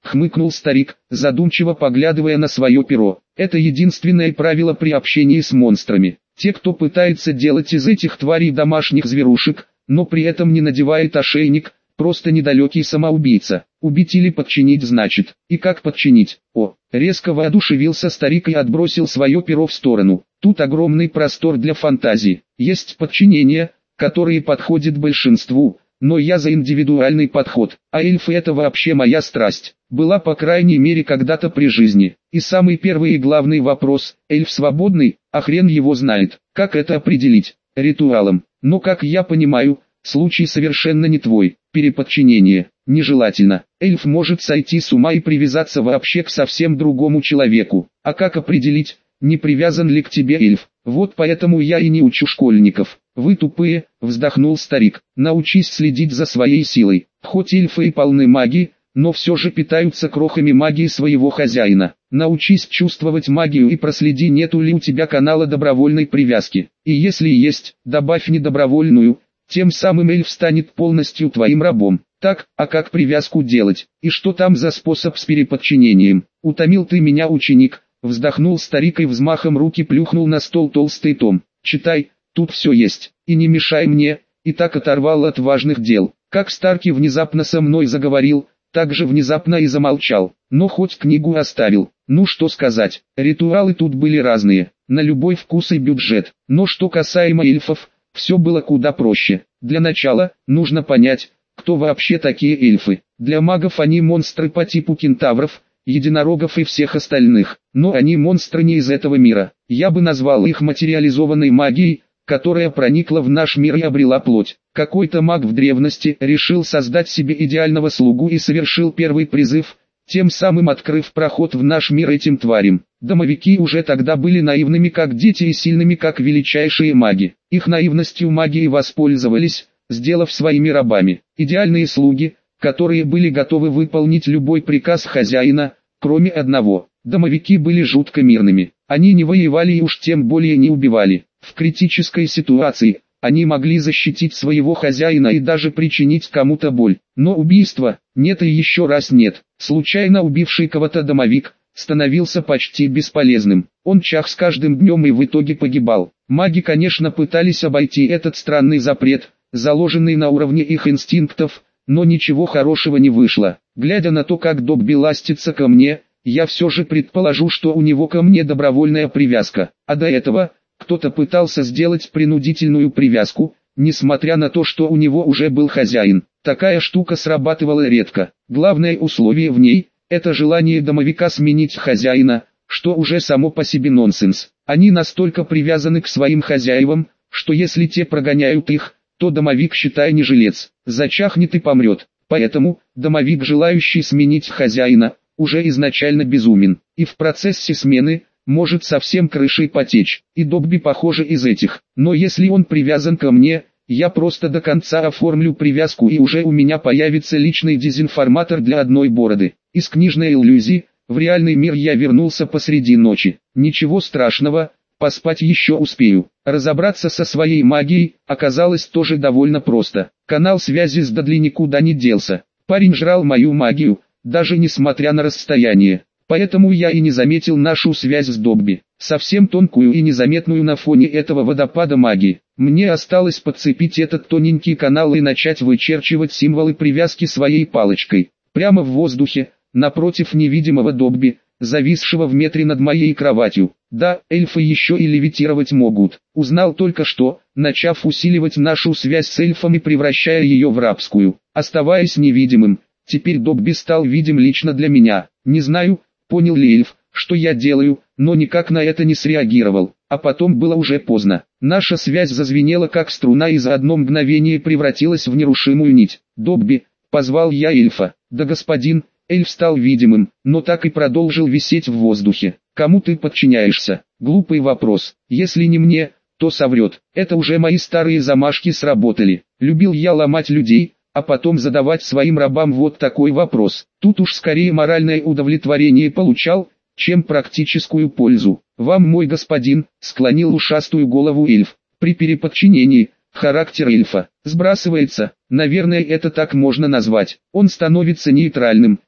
хмыкнул старик, задумчиво поглядывая на свое перо. Это единственное правило при общении с монстрами. Те, кто пытается делать из этих тварей домашних зверушек, но при этом не надевает ошейник, просто недалекий самоубийца. Убить или подчинить значит. И как подчинить? Резко воодушевился старик и отбросил свое перо в сторону. Тут огромный простор для фантазии. Есть подчинение, которое подходит большинству, но я за индивидуальный подход, а эльфы это вообще моя страсть. Была по крайней мере когда-то при жизни. И самый первый и главный вопрос, эльф свободный, а хрен его знает. Как это определить? Ритуалом. Но как я понимаю, случай совершенно не твой. Переподчинение нежелательно. Эльф может сойти с ума и привязаться вообще к совсем другому человеку. А как определить, не привязан ли к тебе эльф? Вот поэтому я и не учу школьников. Вы тупые, вздохнул старик. Научись следить за своей силой. Хоть эльфы и полны магии, но все же питаются крохами магии своего хозяина. Научись чувствовать магию и проследи, нету ли у тебя канала добровольной привязки. И если есть, добавь недобровольную, тем самым эльф станет полностью твоим рабом. Так, а как привязку делать? И что там за способ с переподчинением? Утомил ты меня, ученик, вздохнул старик и взмахом руки плюхнул на стол толстый том. Читай, тут все есть, и не мешай мне, и так оторвал от важных дел. Как Старки внезапно со мной заговорил, так же внезапно и замолчал, но хоть книгу оставил. Ну что сказать, ритуалы тут были разные, на любой вкус и бюджет, но что касаемо эльфов, все было куда проще. Для начала, нужно понять, кто вообще такие эльфы. Для магов они монстры по типу кентавров, единорогов и всех остальных, но они монстры не из этого мира. Я бы назвал их материализованной магией, которая проникла в наш мир и обрела плоть. Какой-то маг в древности решил создать себе идеального слугу и совершил первый призыв, тем самым открыв проход в наш мир этим тварям. Домовики уже тогда были наивными как дети и сильными как величайшие маги. Их наивностью магии воспользовались, сделав своими рабами. Идеальные слуги, которые были готовы выполнить любой приказ хозяина, кроме одного. Домовики были жутко мирными. Они не воевали и уж тем более не убивали. В критической ситуации они могли защитить своего хозяина и даже причинить кому-то боль. Но убийство нет и еще раз нет. Случайно убивший кого-то домовик становился почти бесполезным. Он чах с каждым днем и в итоге погибал. Маги, конечно, пытались обойти этот странный запрет, заложенный на уровне их инстинктов, но ничего хорошего не вышло. Глядя на то, как Добби ластится ко мне, я все же предположу, что у него ко мне добровольная привязка. А до этого кто-то пытался сделать принудительную привязку, несмотря на то, что у него уже был хозяин. Такая штука срабатывала редко. Главное условие в ней – это желание домовика сменить хозяина, что уже само по себе нонсенс. Они настолько привязаны к своим хозяевам, что если те прогоняют их, то домовик, считай, не жилец, зачахнет и помрет. Поэтому, домовик, желающий сменить хозяина, уже изначально безумен, и в процессе смены может совсем крышей потечь. И Добби, похоже, из этих. Но если он привязан ко мне, я просто до конца оформлю привязку, и уже у меня появится личный дезинформатор для одной бороды. Из книжной иллюзии в реальный мир я вернулся посреди ночи. Ничего страшного, поспать еще успею. Разобраться со своей магией оказалось тоже довольно просто. Канал связи с Дадли никуда не делся. Парень жрал мою магию, даже несмотря на расстояние. Поэтому я и не заметил нашу связь с Добби, совсем тонкую и незаметную на фоне этого водопада магии. Мне осталось подцепить этот тоненький канал и начать вычерчивать символы привязки своей палочкой. Прямо в воздухе, напротив невидимого Добби, зависшего в метре над моей кроватью. Да, эльфы еще и левитировать могут. Узнал только что, начав усиливать нашу связь с эльфом и превращая ее в рабскую. Оставаясь невидимым, теперь Добби стал видим лично для меня. Не знаю, понял ли эльф, что я делаю, но никак на это не среагировал. А потом было уже поздно. Наша связь зазвенела как струна и за одно мгновение превратилась в нерушимую нить. «Добби», — позвал я эльфа. «Да, господин». Эльф стал видимым, но так и продолжил висеть в воздухе. «Кому ты подчиняешься?» Глупый вопрос. Если не мне, то соврет. Это уже мои старые замашки сработали. Любил я ломать людей, а потом задавать своим рабам вот такой вопрос. Тут уж скорее моральное удовлетворение получал, чем практическую пользу. «Вам, мой господин», — склонил ушастую голову эльф. «При переподчинении характер эльфа сбрасывается, наверное, это так можно назвать. Он становится нейтральным,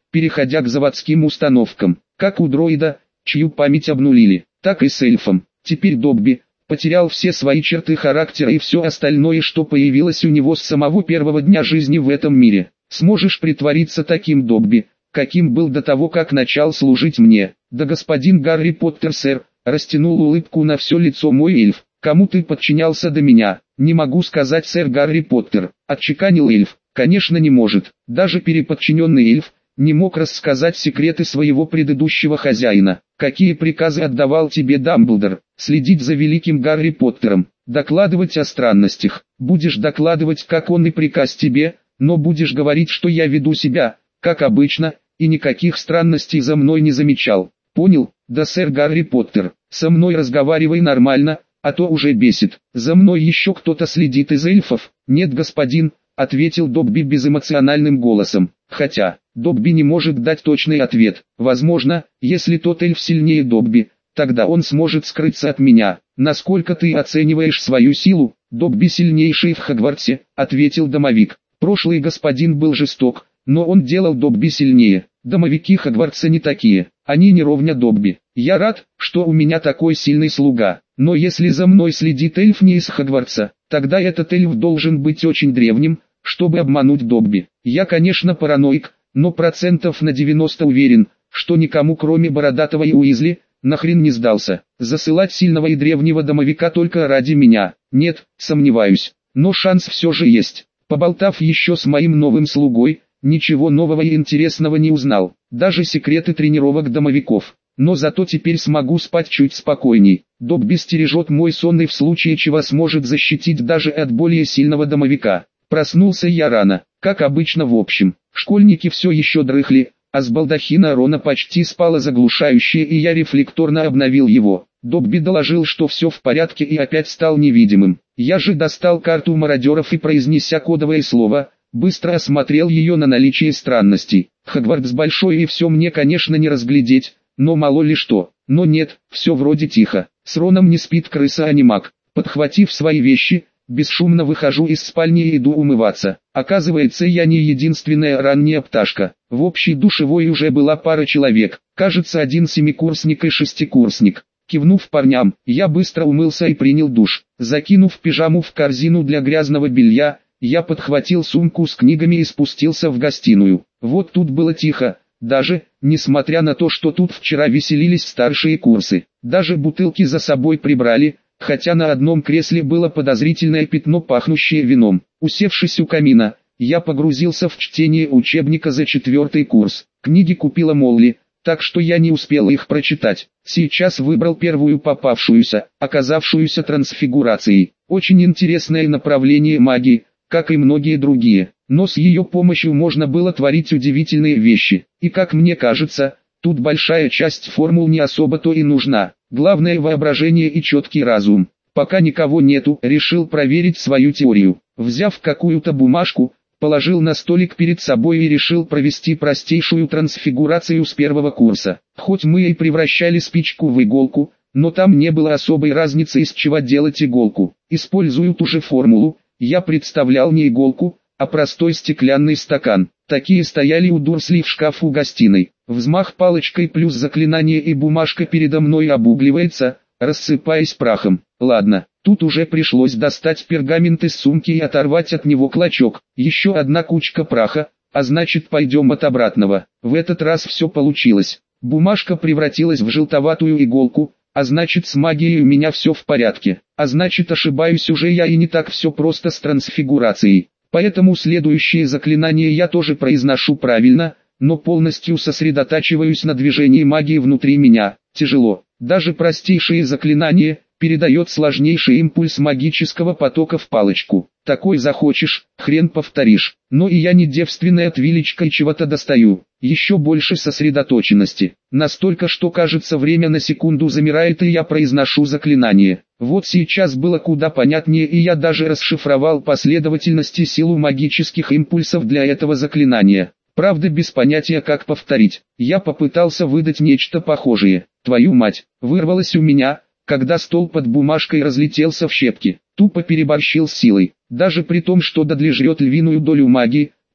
переходя к заводским установкам, как у дроида, чью память обнулили, так и с эльфом. Теперь Добби потерял все свои черты характера и все остальное, что появилось у него с самого первого дня жизни в этом мире. Сможешь притвориться таким, Добби, каким был до того, как начал служить мне? Да, господин Гарри Поттер, сэр, растянул улыбку на все лицо мой эльф. Кому ты подчинялся до меня? Не могу сказать, сэр Гарри Поттер, отчеканил эльф. Конечно, не может. Даже переподчиненный эльф не мог рассказать секреты своего предыдущего хозяина. Какие приказы отдавал тебе Дамблдор? Следить за великим Гарри Поттером, докладывать о странностях. Будешь докладывать, как он и приказ тебе, но будешь говорить, что я веду себя, как обычно, и никаких странностей за мной не замечал. Понял? Да, сэр Гарри Поттер, со мной разговаривай нормально, а то уже бесит. За мной еще кто-то следит из эльфов? Нет, господин, ответил Добби безэмоциональным голосом. Хотя, Добби не может дать точный ответ. Возможно, если тот эльф сильнее Добби, тогда он сможет скрыться от меня. Насколько ты оцениваешь свою силу? Добби сильнейший в Хогвартсе, ответил домовик. Прошлый господин был жесток, но он делал Добби сильнее. Домовики Хогвартса не такие, они не ровня Добби. Я рад, что у меня такой сильный слуга, но если за мной следит эльф не из Хогвартса, тогда этот эльф должен быть очень древним, чтобы обмануть Добби. Я, конечно, параноик, но процентов на 90 уверен, что никому кроме Бородатого и Уизли, нахрен не сдался. Засылать сильного и древнего домовика только ради меня. Нет, сомневаюсь, но шанс все же есть. Поболтав еще с моим новым слугой, ничего нового и интересного не узнал, даже секреты тренировок домовиков. Но зато теперь смогу спать чуть спокойней. Добби стережет мой сон и в случае чего сможет защитить даже от более сильного домовика. Проснулся я рано, как обычно в общем. Школьники все еще дрыхли, а с балдахина Рона почти спало заглушающее, и я рефлекторно обновил его. Добби доложил, что все в порядке, и опять стал невидимым. Я же достал карту мародеров и, произнеся кодовое слово, быстро осмотрел ее на наличие странностей. Хогвартс большой и все мне, конечно, не разглядеть, но мало ли что. Но нет, все вроде тихо. С Роном не спит крыса, а не маг. Подхватив свои вещи, бесшумно выхожу из спальни и иду умываться. Оказывается, я не единственная ранняя пташка. В общей душевой уже была пара человек. Кажется, один семикурсник и шестикурсник. Кивнув парням, я быстро умылся и принял душ. Закинув пижаму в корзину для грязного белья, я подхватил сумку с книгами и спустился в гостиную. Вот тут было тихо, даже, несмотря на то, что тут вчера веселились старшие курсы. Даже бутылки за собой прибрали, хотя на одном кресле было подозрительное пятно, пахнущее вином. Усевшись у камина, я погрузился в чтение учебника за 4-й курс. Книги купила Молли, так что я не успел их прочитать. Сейчас выбрал первую попавшуюся, оказавшуюся трансфигурацией. Очень интересное направление магии, как и многие другие, но с ее помощью можно было творить удивительные вещи. И как мне кажется, тут большая часть формул не особо-то и нужна. Главное воображение и четкий разум. Пока никого нету, решил проверить свою теорию. Взяв какую-то бумажку, положил на столик перед собой и решил провести простейшую трансфигурацию с первого курса. Хоть мы и превращали спичку в иголку, но там не было особой разницы, из чего делать иголку. Используя ту же формулу, я представлял не иголку, а простой стеклянный стакан. Такие стояли у Дурсли в шкафу гостиной. Взмах палочкой плюс заклинание, и бумажка передо мной обугливается, рассыпаясь прахом. Ладно, тут уже пришлось достать пергамент из сумки и оторвать от него клочок. Еще одна кучка праха, а значит, пойдем от обратного. В этот раз все получилось. Бумажка превратилась в желтоватую иголку, а значит, с магией у меня все в порядке. А значит, ошибаюсь уже я, и не так все просто с трансфигурацией. Поэтому следующее заклинание я тоже произношу правильно, но полностью сосредотачиваюсь на движении магии внутри меня. Тяжело. Даже простейшее заклинание передает сложнейший импульс магического потока в палочку. Такой захочешь, хрен повторишь. Но и я не девственная твилечка и чего-то достаю. Еще больше сосредоточенности. Настолько, что кажется, время на секунду замирает, и я произношу заклинание. Вот сейчас было куда понятнее, и я даже расшифровал последовательность и силу магических импульсов для этого заклинания. Правда, без понятия, как повторить. Я попытался выдать нечто похожее. Твою мать, вырвалось у меня, когда стол под бумажкой разлетелся в щепки. Тупо переборщил с силой. Даже при том, что Дадли жрет львиную долю магии,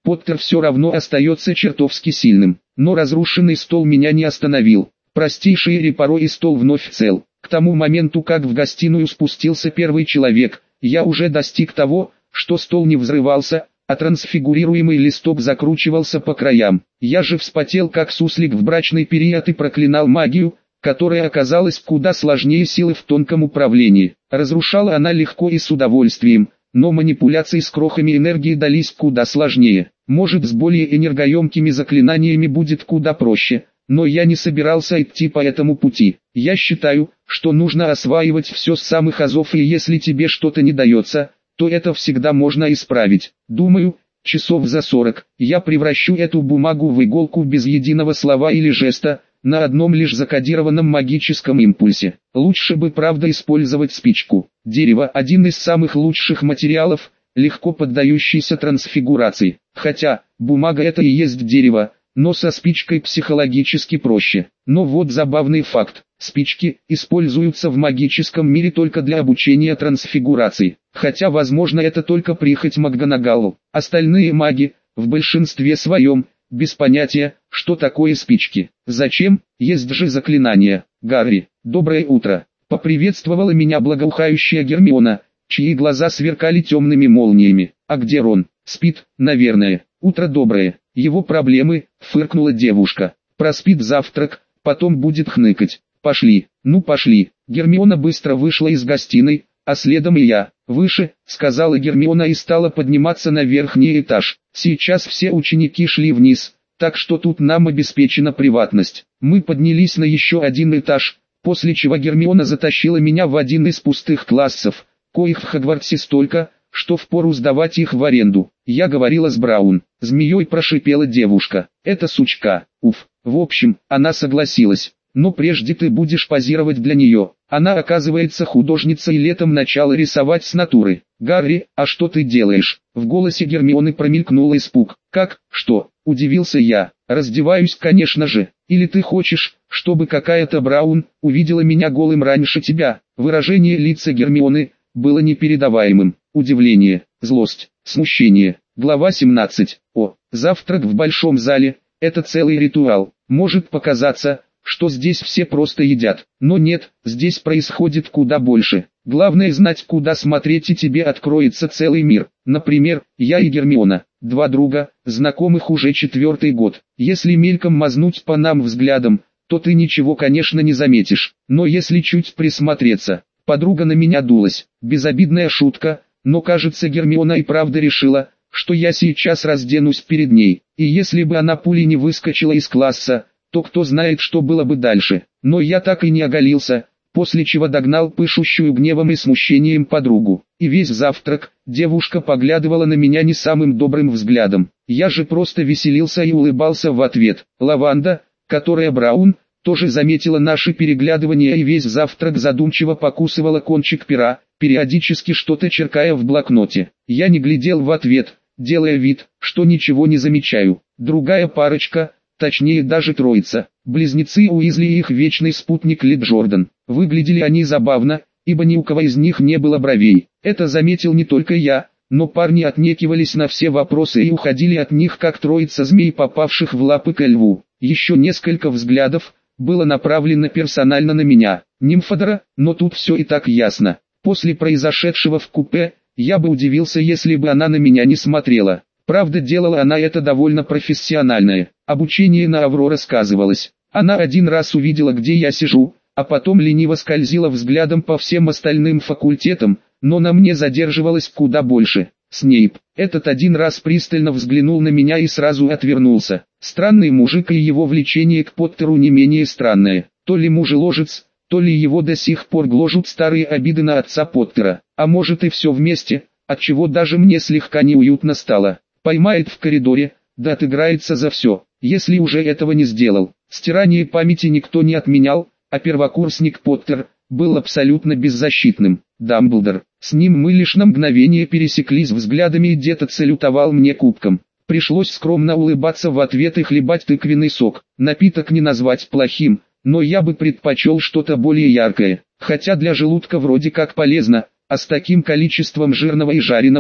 Поттер все равно остается чертовски сильным. Но разрушенный стол меня не остановил. Простейший репаро и стол вновь цел. К тому моменту, как в гостиную спустился первый человек, я уже достиг того, что стол не взрывался, а трансфигурируемый листок закручивался по краям. Я же вспотел как суслик в брачный период и проклинал магию, которая оказалась куда сложнее силы в тонком управлении. Разрушала она легко и с удовольствием, но манипуляции с крохами энергии дались куда сложнее. Может, с более энергоемкими заклинаниями будет куда проще, но я не собирался идти по этому пути. Я считаю, что нужно осваивать все с самых азов, и если тебе что-то не дается, то это всегда можно исправить. Думаю, часов за 40 я превращу эту бумагу в иголку без единого слова или жеста, на одном лишь закодированном магическом импульсе. Лучше бы правда использовать спичку. Дерево – один из самых лучших материалов, легко поддающийся трансфигурации. Хотя, бумага это и есть дерево, но со спичкой психологически проще. Но вот забавный факт. Спички используются в магическом мире только для обучения трансфигурации. Хотя возможно это только прихоть МакГонагалл. Остальные маги, в большинстве своем, без понятия, что такое спички. Зачем? Есть же заклинания. Гарри, доброе утро. Поприветствовала меня благоухающая Гермиона, чьи глаза сверкали темными молниями. А где Рон? Спит, наверное. Утро доброе. Его проблемы, фыркнула девушка. Проспит завтрак, потом будет хныкать. Пошли. Ну пошли. Гермиона быстро вышла из гостиной, а следом и я. Выше, сказала Гермиона и стала подниматься на верхний этаж. Сейчас все ученики шли вниз, так что тут нам обеспечена приватность. Мы поднялись на еще один этаж, после чего Гермиона затащила меня в один из пустых классов, коих в Хогвартсе столько, что впору сдавать их в аренду. Я говорила с Браун. Змеей прошипела девушка. Это сучка. Уф. В общем, она согласилась. Но прежде ты будешь позировать для нее. Она оказывается художница и летом начала рисовать с натуры. Гарри, а что ты делаешь? В голосе Гермионы промелькнул испуг. Как, что? Удивился я. Раздеваюсь, конечно же. Или ты хочешь, чтобы какая-то Браун увидела меня голым раньше тебя? Выражение лица Гермионы было непередаваемым. Удивление, злость, смущение. Глава 17. О, завтрак в большом зале – это целый ритуал. Может показаться, что здесь все просто едят. Но нет, здесь происходит куда больше. Главное знать, куда смотреть, и тебе откроется целый мир. Например, я и Гермиона, два друга, знакомых уже 4-й год. Если мельком мазнуть по нам взглядом, то ты ничего, конечно, не заметишь. Но если чуть присмотреться, подруга на меня дулась. Безобидная шутка, но кажется, Гермиона и правда решила, что я сейчас разденусь перед ней. И если бы она пулей не выскочила из класса, то кто знает, что было бы дальше. Но я так и не оголился, после чего догнал пышущую гневом и смущением подругу. И весь завтрак девушка поглядывала на меня не самым добрым взглядом. Я же просто веселился и улыбался в ответ. Лаванда, которая Браун, тоже заметила наши переглядывания и весь завтрак задумчиво покусывала кончик пера, периодически что-то черкая в блокноте. Я не глядел в ответ, делая вид, что ничего не замечаю. Другая парочка, точнее даже троица, близнецы Уизли и их вечный спутник Ли Джордан. Выглядели они забавно, ибо ни у кого из них не было бровей. Это заметил не только я, но парни отнекивались на все вопросы и уходили от них как троица змей, попавших в лапы ко льву. Еще несколько взглядов было направлено персонально на меня, Нимфодора, но тут все и так ясно. После произошедшего в купе, я бы удивился, если бы она на меня не смотрела. Правда, делала она это довольно профессионально. Обучение на Аврора сказывалось. Она один раз увидела, где я сижу, а потом лениво скользила взглядом по всем остальным факультетам, но на мне задерживалась куда больше. Снейп, этот один раз пристально взглянул на меня и сразу отвернулся. Странный мужик, и его влечение к Поттеру не менее странное. То ли мужеложец, то ли его до сих пор гложут старые обиды на отца Поттера, а может и все вместе, отчего даже мне слегка неуютно стало. Поймает в коридоре, да отыграется за все, если уже этого не сделал. Стирание памяти никто не отменял, а первокурсник Поттер был абсолютно беззащитным. Дамблдор, с ним мы лишь на мгновение пересеклись взглядами, и дед отсалютовал мне кубком. Пришлось скромно улыбаться в ответ и хлебать тыквенный сок. Напиток не назвать плохим, но я бы предпочел что-то более яркое, хотя для желудка вроде как полезно, а с таким количеством жирного и жареного,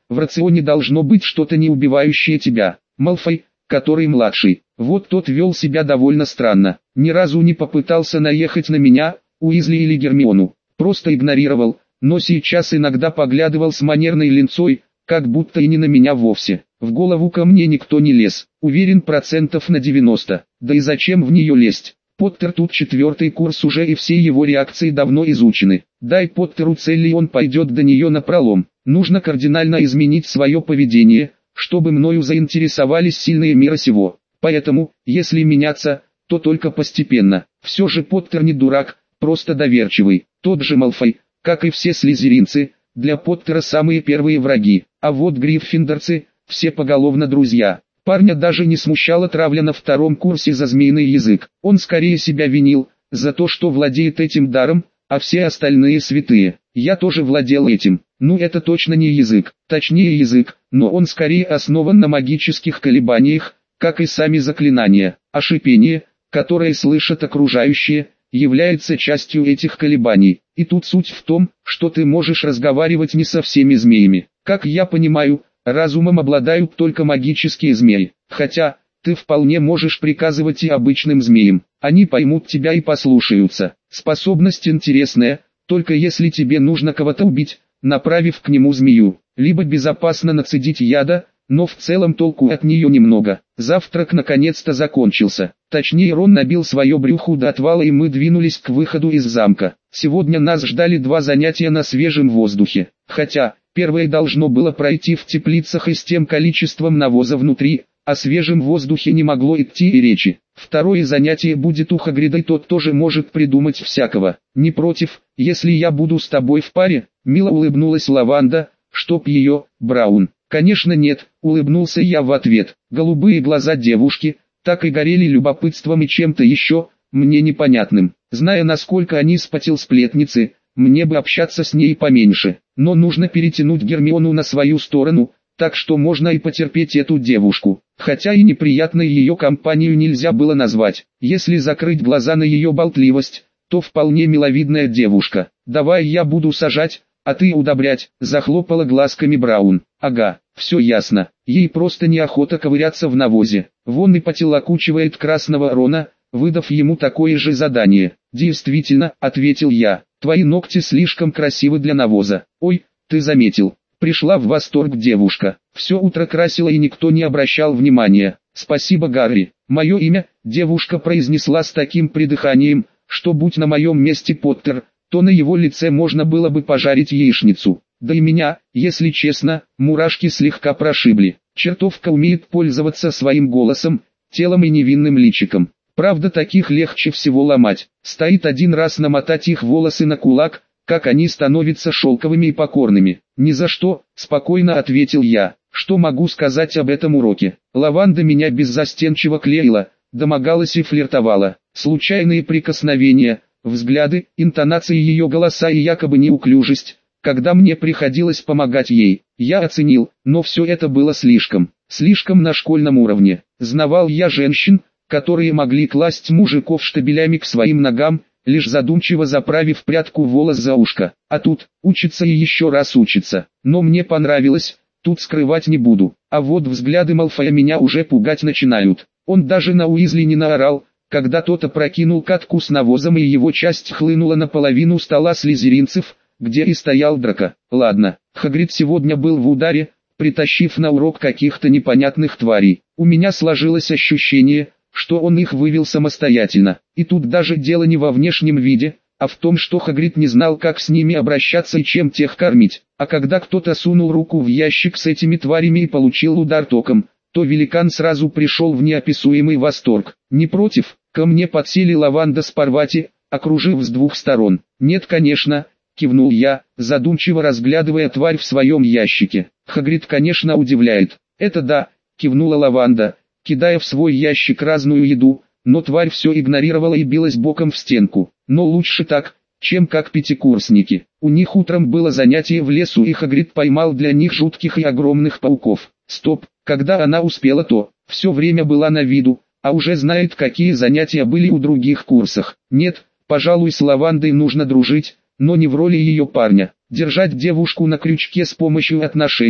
В рационе должно быть что-то не убивающее тебя. Малфой, который младший, вот тот вел себя довольно странно. Ни разу не попытался наехать на меня, Уизли или Гермиону. Просто игнорировал, но сейчас иногда поглядывал с манерной линцой, как будто и не на меня вовсе. В голову ко мне никто не лез, уверен на 90%. Да и зачем в нее лезть? Поттер тут 4-й курс уже, и все его реакции давно изучены. Дай Поттеру цель, и он пойдет до нее напролом. Нужно кардинально изменить свое поведение, чтобы мною заинтересовались сильные мира сего. Поэтому, если меняться, то только постепенно. Все же Поттер не дурак, просто доверчивый. Тот же Малфой, как и все слизеринцы, для Поттера самые первые враги. А вот гриффиндорцы, все поголовно друзья. Парня даже не смущала травля на 2-м курсе за змеиный язык. Он скорее себя винил за то, что владеет этим даром, а все остальные святые. Я тоже владел этим. Ну, это точно не язык, точнее язык, но он скорее основан на магических колебаниях, как и сами заклинания. А шипение, которое слышат окружающие, является частью этих колебаний. И тут суть в том, что ты можешь разговаривать не со всеми змеями. Как я понимаю, разумом обладают только магические змеи. Хотя, ты вполне можешь приказывать и обычным змеям. Они поймут тебя и послушаются. Способность интересная, только если тебе нужно кого-то убить, направив к нему змею. Либо безопасно нацедить яда, но в целом толку от нее немного. Завтрак наконец-то закончился. Точнее, Рон набил свое брюхо до отвала, и мы двинулись к выходу из замка. Сегодня нас ждали 2 занятия на свежем воздухе. Хотя, первое должно было пройти в теплицах и с тем количеством навоза внутри, о свежем воздухе не могло идти и речи. Второе занятие будет у Хагрида, и тот тоже может придумать всякого. Не против, если я буду с тобой в паре? Мило улыбнулась Лаванда, чтоб ее, Браун. Конечно нет, улыбнулся я в ответ. Голубые глаза девушки так и горели любопытством и чем-то еще, мне непонятным. Зная, насколько они сплетницы, мне бы общаться с ней поменьше. Но нужно перетянуть Гермиону на свою сторону, так что можно и потерпеть эту девушку. Хотя и неприятной ее компанию нельзя было назвать. Если закрыть глаза на ее болтливость, то вполне миловидная девушка. «Давай я буду сажать, а ты удобрять», — захлопала глазками Браун. «Ага, все ясно. Ей просто неохота ковыряться в навозе. Вон и потелокучивает красного Рона, выдав ему такое же задание». «Действительно», — ответил я, — «твои ногти слишком красивы для навоза». «Ой, ты заметил». Пришла в восторг девушка. Все утро красила и никто не обращал внимания. «Спасибо, Гарри. Мое имя», — девушка произнесла с таким придыханием, что будь на моем месте Поттер, то на его лице можно было бы пожарить яичницу. Да и меня, если честно, мурашки слегка прошибли. Чертовка умеет пользоваться своим голосом, телом и невинным личиком. Правда, таких легче всего ломать. Стоит один раз намотать их волосы на кулак, как они становятся шелковыми и покорными. «Ни за что», — спокойно ответил я. «Что могу сказать об этом уроке?» Лаванда меня беззастенчиво клеила, домогалась и флиртовала. Случайные прикосновения, взгляды, интонации ее голоса и якобы неуклюжесть, когда мне приходилось помогать ей, я оценил, но все это было слишком на школьном уровне. Знавал я женщин, которые могли класть мужиков штабелями к своим ногам, лишь задумчиво заправив прядку волос за ушко. А тут, учится и еще раз учится. Но мне понравилось, тут скрывать не буду. А вот взгляды Малфоя меня уже пугать начинают. Он даже на Уизли не наорал, когда тот опрокинул катку с навозом и его часть хлынула на половину стола слизеринцев, где и стоял Драко. Ладно, Хагрид сегодня был в ударе, притащив на урок каких-то непонятных тварей. У меня сложилось ощущение, что он их вывел самостоятельно. И тут даже дело не во внешнем виде, а в том, что Хагрид не знал, как с ними обращаться и чем тех кормить. А когда кто-то сунул руку в ящик с этими тварями и получил удар током, то великан сразу пришел в неописуемый восторг. Не против, ко мне подсели Лаванда с Парвати, окружив с 2 сторон. «Нет, конечно», — кивнул я, задумчиво разглядывая тварь в своем ящике. «Хагрид, конечно, удивляет». «Это да», — кивнула Лаванда, кидая в свой ящик разную еду, но тварь все игнорировала и билась боком в стенку. Но лучше так, чем как пятикурсники. У них утром было занятие в лесу, и Хагрид поймал для них жутких и огромных пауков. Стоп, когда она успела, то все время была на виду, а уже знает, какие занятия были у других курсах. Нет, пожалуй, с Лавандой нужно дружить, но не в роли ее парня. Держать девушку на крючке с помощью отношений,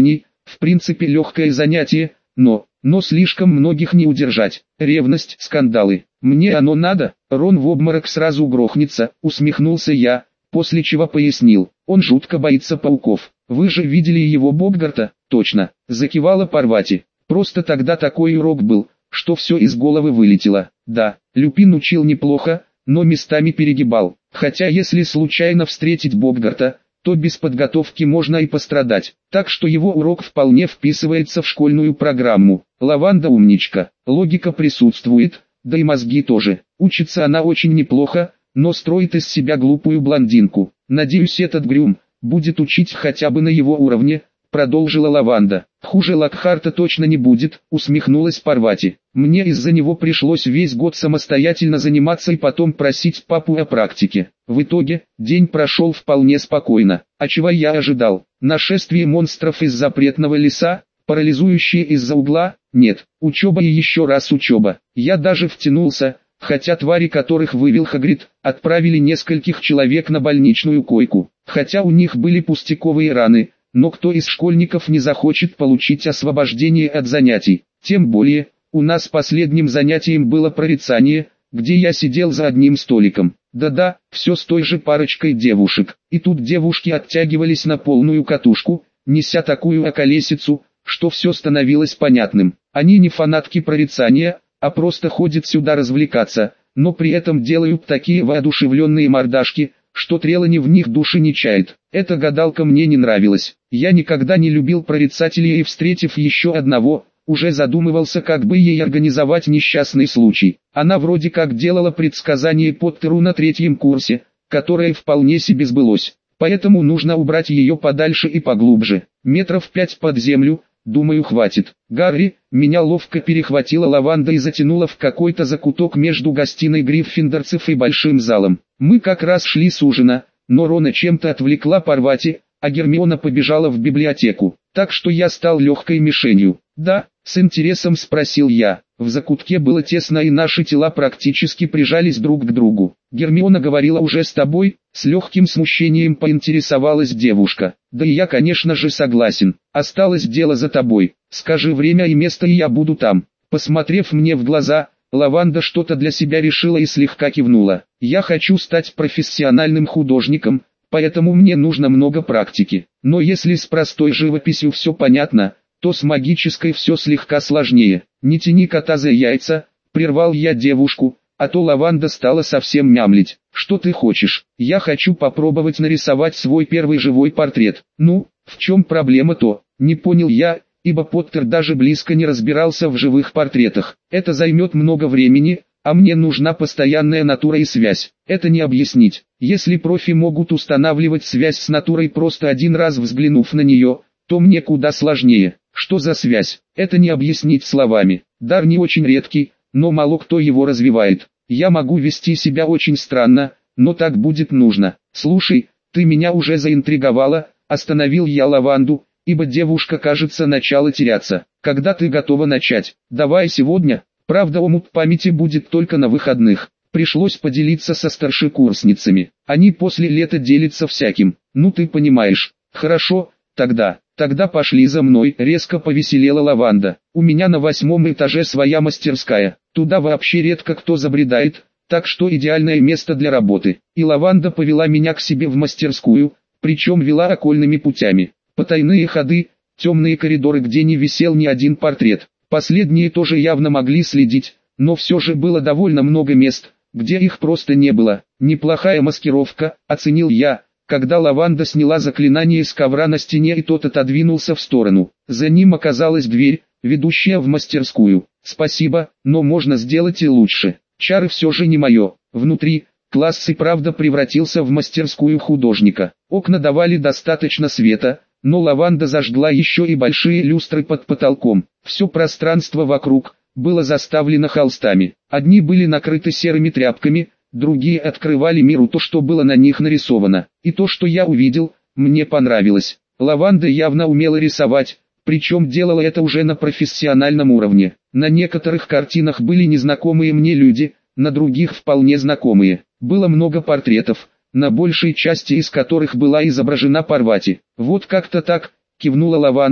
В принципе легкое занятие, но слишком многих не удержать. Ревность, скандалы. Мне оно надо? Рон в обморок сразу грохнется, усмехнулся я, после чего пояснил. Он жутко боится пауков. Вы же видели его Боггарта? Точно. Закивала Парвати. Просто тогда такой урок был, что все из головы вылетело. Да, Люпин учил неплохо, но местами перегибал. Хотя если случайно встретить Боггарта, то без подготовки можно и пострадать. Так что его урок вполне вписывается в школьную программу. Лаванда умничка, логика присутствует, да и мозги тоже. Учится она очень неплохо, но строит из себя глупую блондинку. Надеюсь, этот Грюм будет учить хотя бы на его уровне, продолжила Лаванда. Хуже Локхарта точно не будет, усмехнулась Парвати. Мне из-за него пришлось весь год самостоятельно заниматься и потом просить папу о практике. В итоге, день прошел вполне спокойно. А чего я ожидал? Нашествие монстров из запретного леса? Парализующие из-за угла? Нет, учеба и еще раз учеба. Я даже втянулся, хотя твари, которых вывел Хагрид, отправили нескольких человек на больничную койку. Хотя у них были пустяковые раны, но кто из школьников не захочет получить освобождение от занятий? Тем более, у нас последним занятием было прорицание, где я сидел за одним столиком. Да-да, все с той же парочкой девушек. И тут девушки оттягивались на полную катушку, неся такую околесицу, что все становилось понятным. Они не фанатки прорицания, а просто ходят сюда развлекаться, но при этом делают такие воодушевленные мордашки, что Трелани в них души не чает. Эта гадалка мне не нравилась. Я никогда не любил прорицателей и, встретив еще одного, уже задумывался, как бы ей организовать несчастный случай. Она вроде как делала предсказание Поттеру на 3-м курсе, которое вполне себе сбылось. Поэтому нужно убрать ее подальше и поглубже. Метров 5 под землю, думаю, хватит. Гарри, меня ловко перехватила Лаванда и затянула в какой-то закуток между гостиной гриффиндорцев и большим залом. Мы как раз шли с ужина, но Рона чем-то отвлекла Парвати, а Гермиона побежала в библиотеку. Так что я стал легкой мишенью. Да, с интересом спросил я. В закутке было тесно и наши тела практически прижались друг к другу. Гермиона говорила уже с тобой, с легким смущением поинтересовалась девушка. Да и я, конечно же, согласен. Осталось дело за тобой. Скажи время и место, и я буду там. Посмотрев мне в глаза, Лаванда что-то для себя решила и слегка кивнула. Я хочу стать профессиональным художником, поэтому мне нужно много практики. Но если с простой живописью все понятно, то с магической все слегка сложнее. Не тяни кота за яйца, прервал я девушку, а то Лаванда стала совсем мямлить. Что ты хочешь? Я хочу попробовать нарисовать свой первый живой портрет. Ну, в чем проблема-то? Не понял я, ибо Поттер даже близко не разбирался в живых портретах. Это займет много времени, а мне нужна постоянная натура и связь. Это не объяснить. Если профи могут устанавливать связь с натурой просто один раз взглянув на нее, то мне куда сложнее. Что за связь? Это не объяснить словами. Дар не очень редкий, но мало кто его развивает. Я могу вести себя очень странно, но так будет нужно. Слушай, ты меня уже заинтриговала, остановил я Лаванду, ибо девушка, кажется, начала теряться. Когда ты готова начать? Давай сегодня. Правда, омут памяти будет только на выходных. Пришлось поделиться со старшекурсницами. Они после лета делятся всяким. Ну ты понимаешь. Хорошо, тогда пошли за мной. Резко повеселела Лаванда. У меня на 8-м этаже своя мастерская. Туда вообще редко кто забредает, так что идеальное место для работы. И Лаванда повела меня к себе в мастерскую, причем вела окольными путями. Потайные ходы, темные коридоры, где не висел ни один портрет. Последние тоже явно могли следить, но все же было довольно много мест, где их просто не было. Неплохая маскировка, оценил я, когда Лаванда сняла заклинание с ковра на стене и тот отодвинулся в сторону. За ним оказалась дверь, ведущая в мастерскую. Спасибо, но можно сделать и лучше. Чары все же не мое. Внутри, класс и правда превратился в мастерскую художника. Окна давали достаточно света, но Лаванда зажгла еще и большие люстры под потолком. Все пространство вокруг было заставлено холстами. Одни были накрыты серыми тряпками, другие открывали миру то, что было на них нарисовано. И то, что я увидел, мне понравилось. Лаванда явно умела рисовать, причем делала это уже на профессиональном уровне. На некоторых картинах были незнакомые мне люди, на других вполне знакомые. Было много портретов, на большей части из которых была изображена Парвати. Вот как-то так, кивнула Лаванда,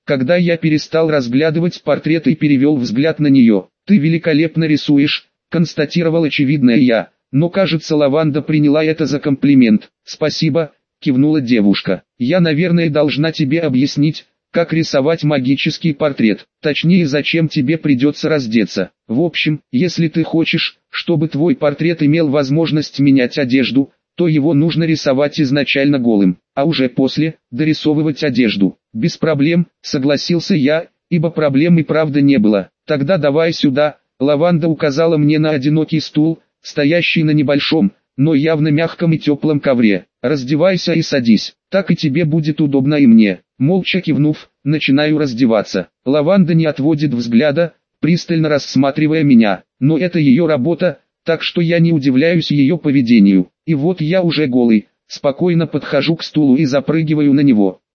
когда я перестал разглядывать портрет и перевел взгляд на нее. «Ты великолепно рисуешь», — констатировал очевидное я, но кажется, Лаванда приняла это за комплимент. «Спасибо», — кивнула девушка. «Я, наверное, должна тебе объяснить, как рисовать магический портрет, точнее, зачем тебе придется раздеться. В общем, если ты хочешь, чтобы твой портрет имел возможность менять одежду, то его нужно рисовать изначально голым, а уже после дорисовывать одежду». «Без проблем», согласился я, ибо проблем и правда не было. «Тогда давай сюда». Лаванда указала мне на одинокий стул, стоящий на небольшом, но явно мягком и теплом ковре. «Раздевайся и садись, так и тебе будет удобно и мне». Молча кивнув, начинаю раздеваться. Лаванда не отводит взгляда, пристально рассматривая меня, но это ее работа, так что я не удивляюсь ее поведению. И вот я уже голый, спокойно подхожу к стулу и запрыгиваю на него.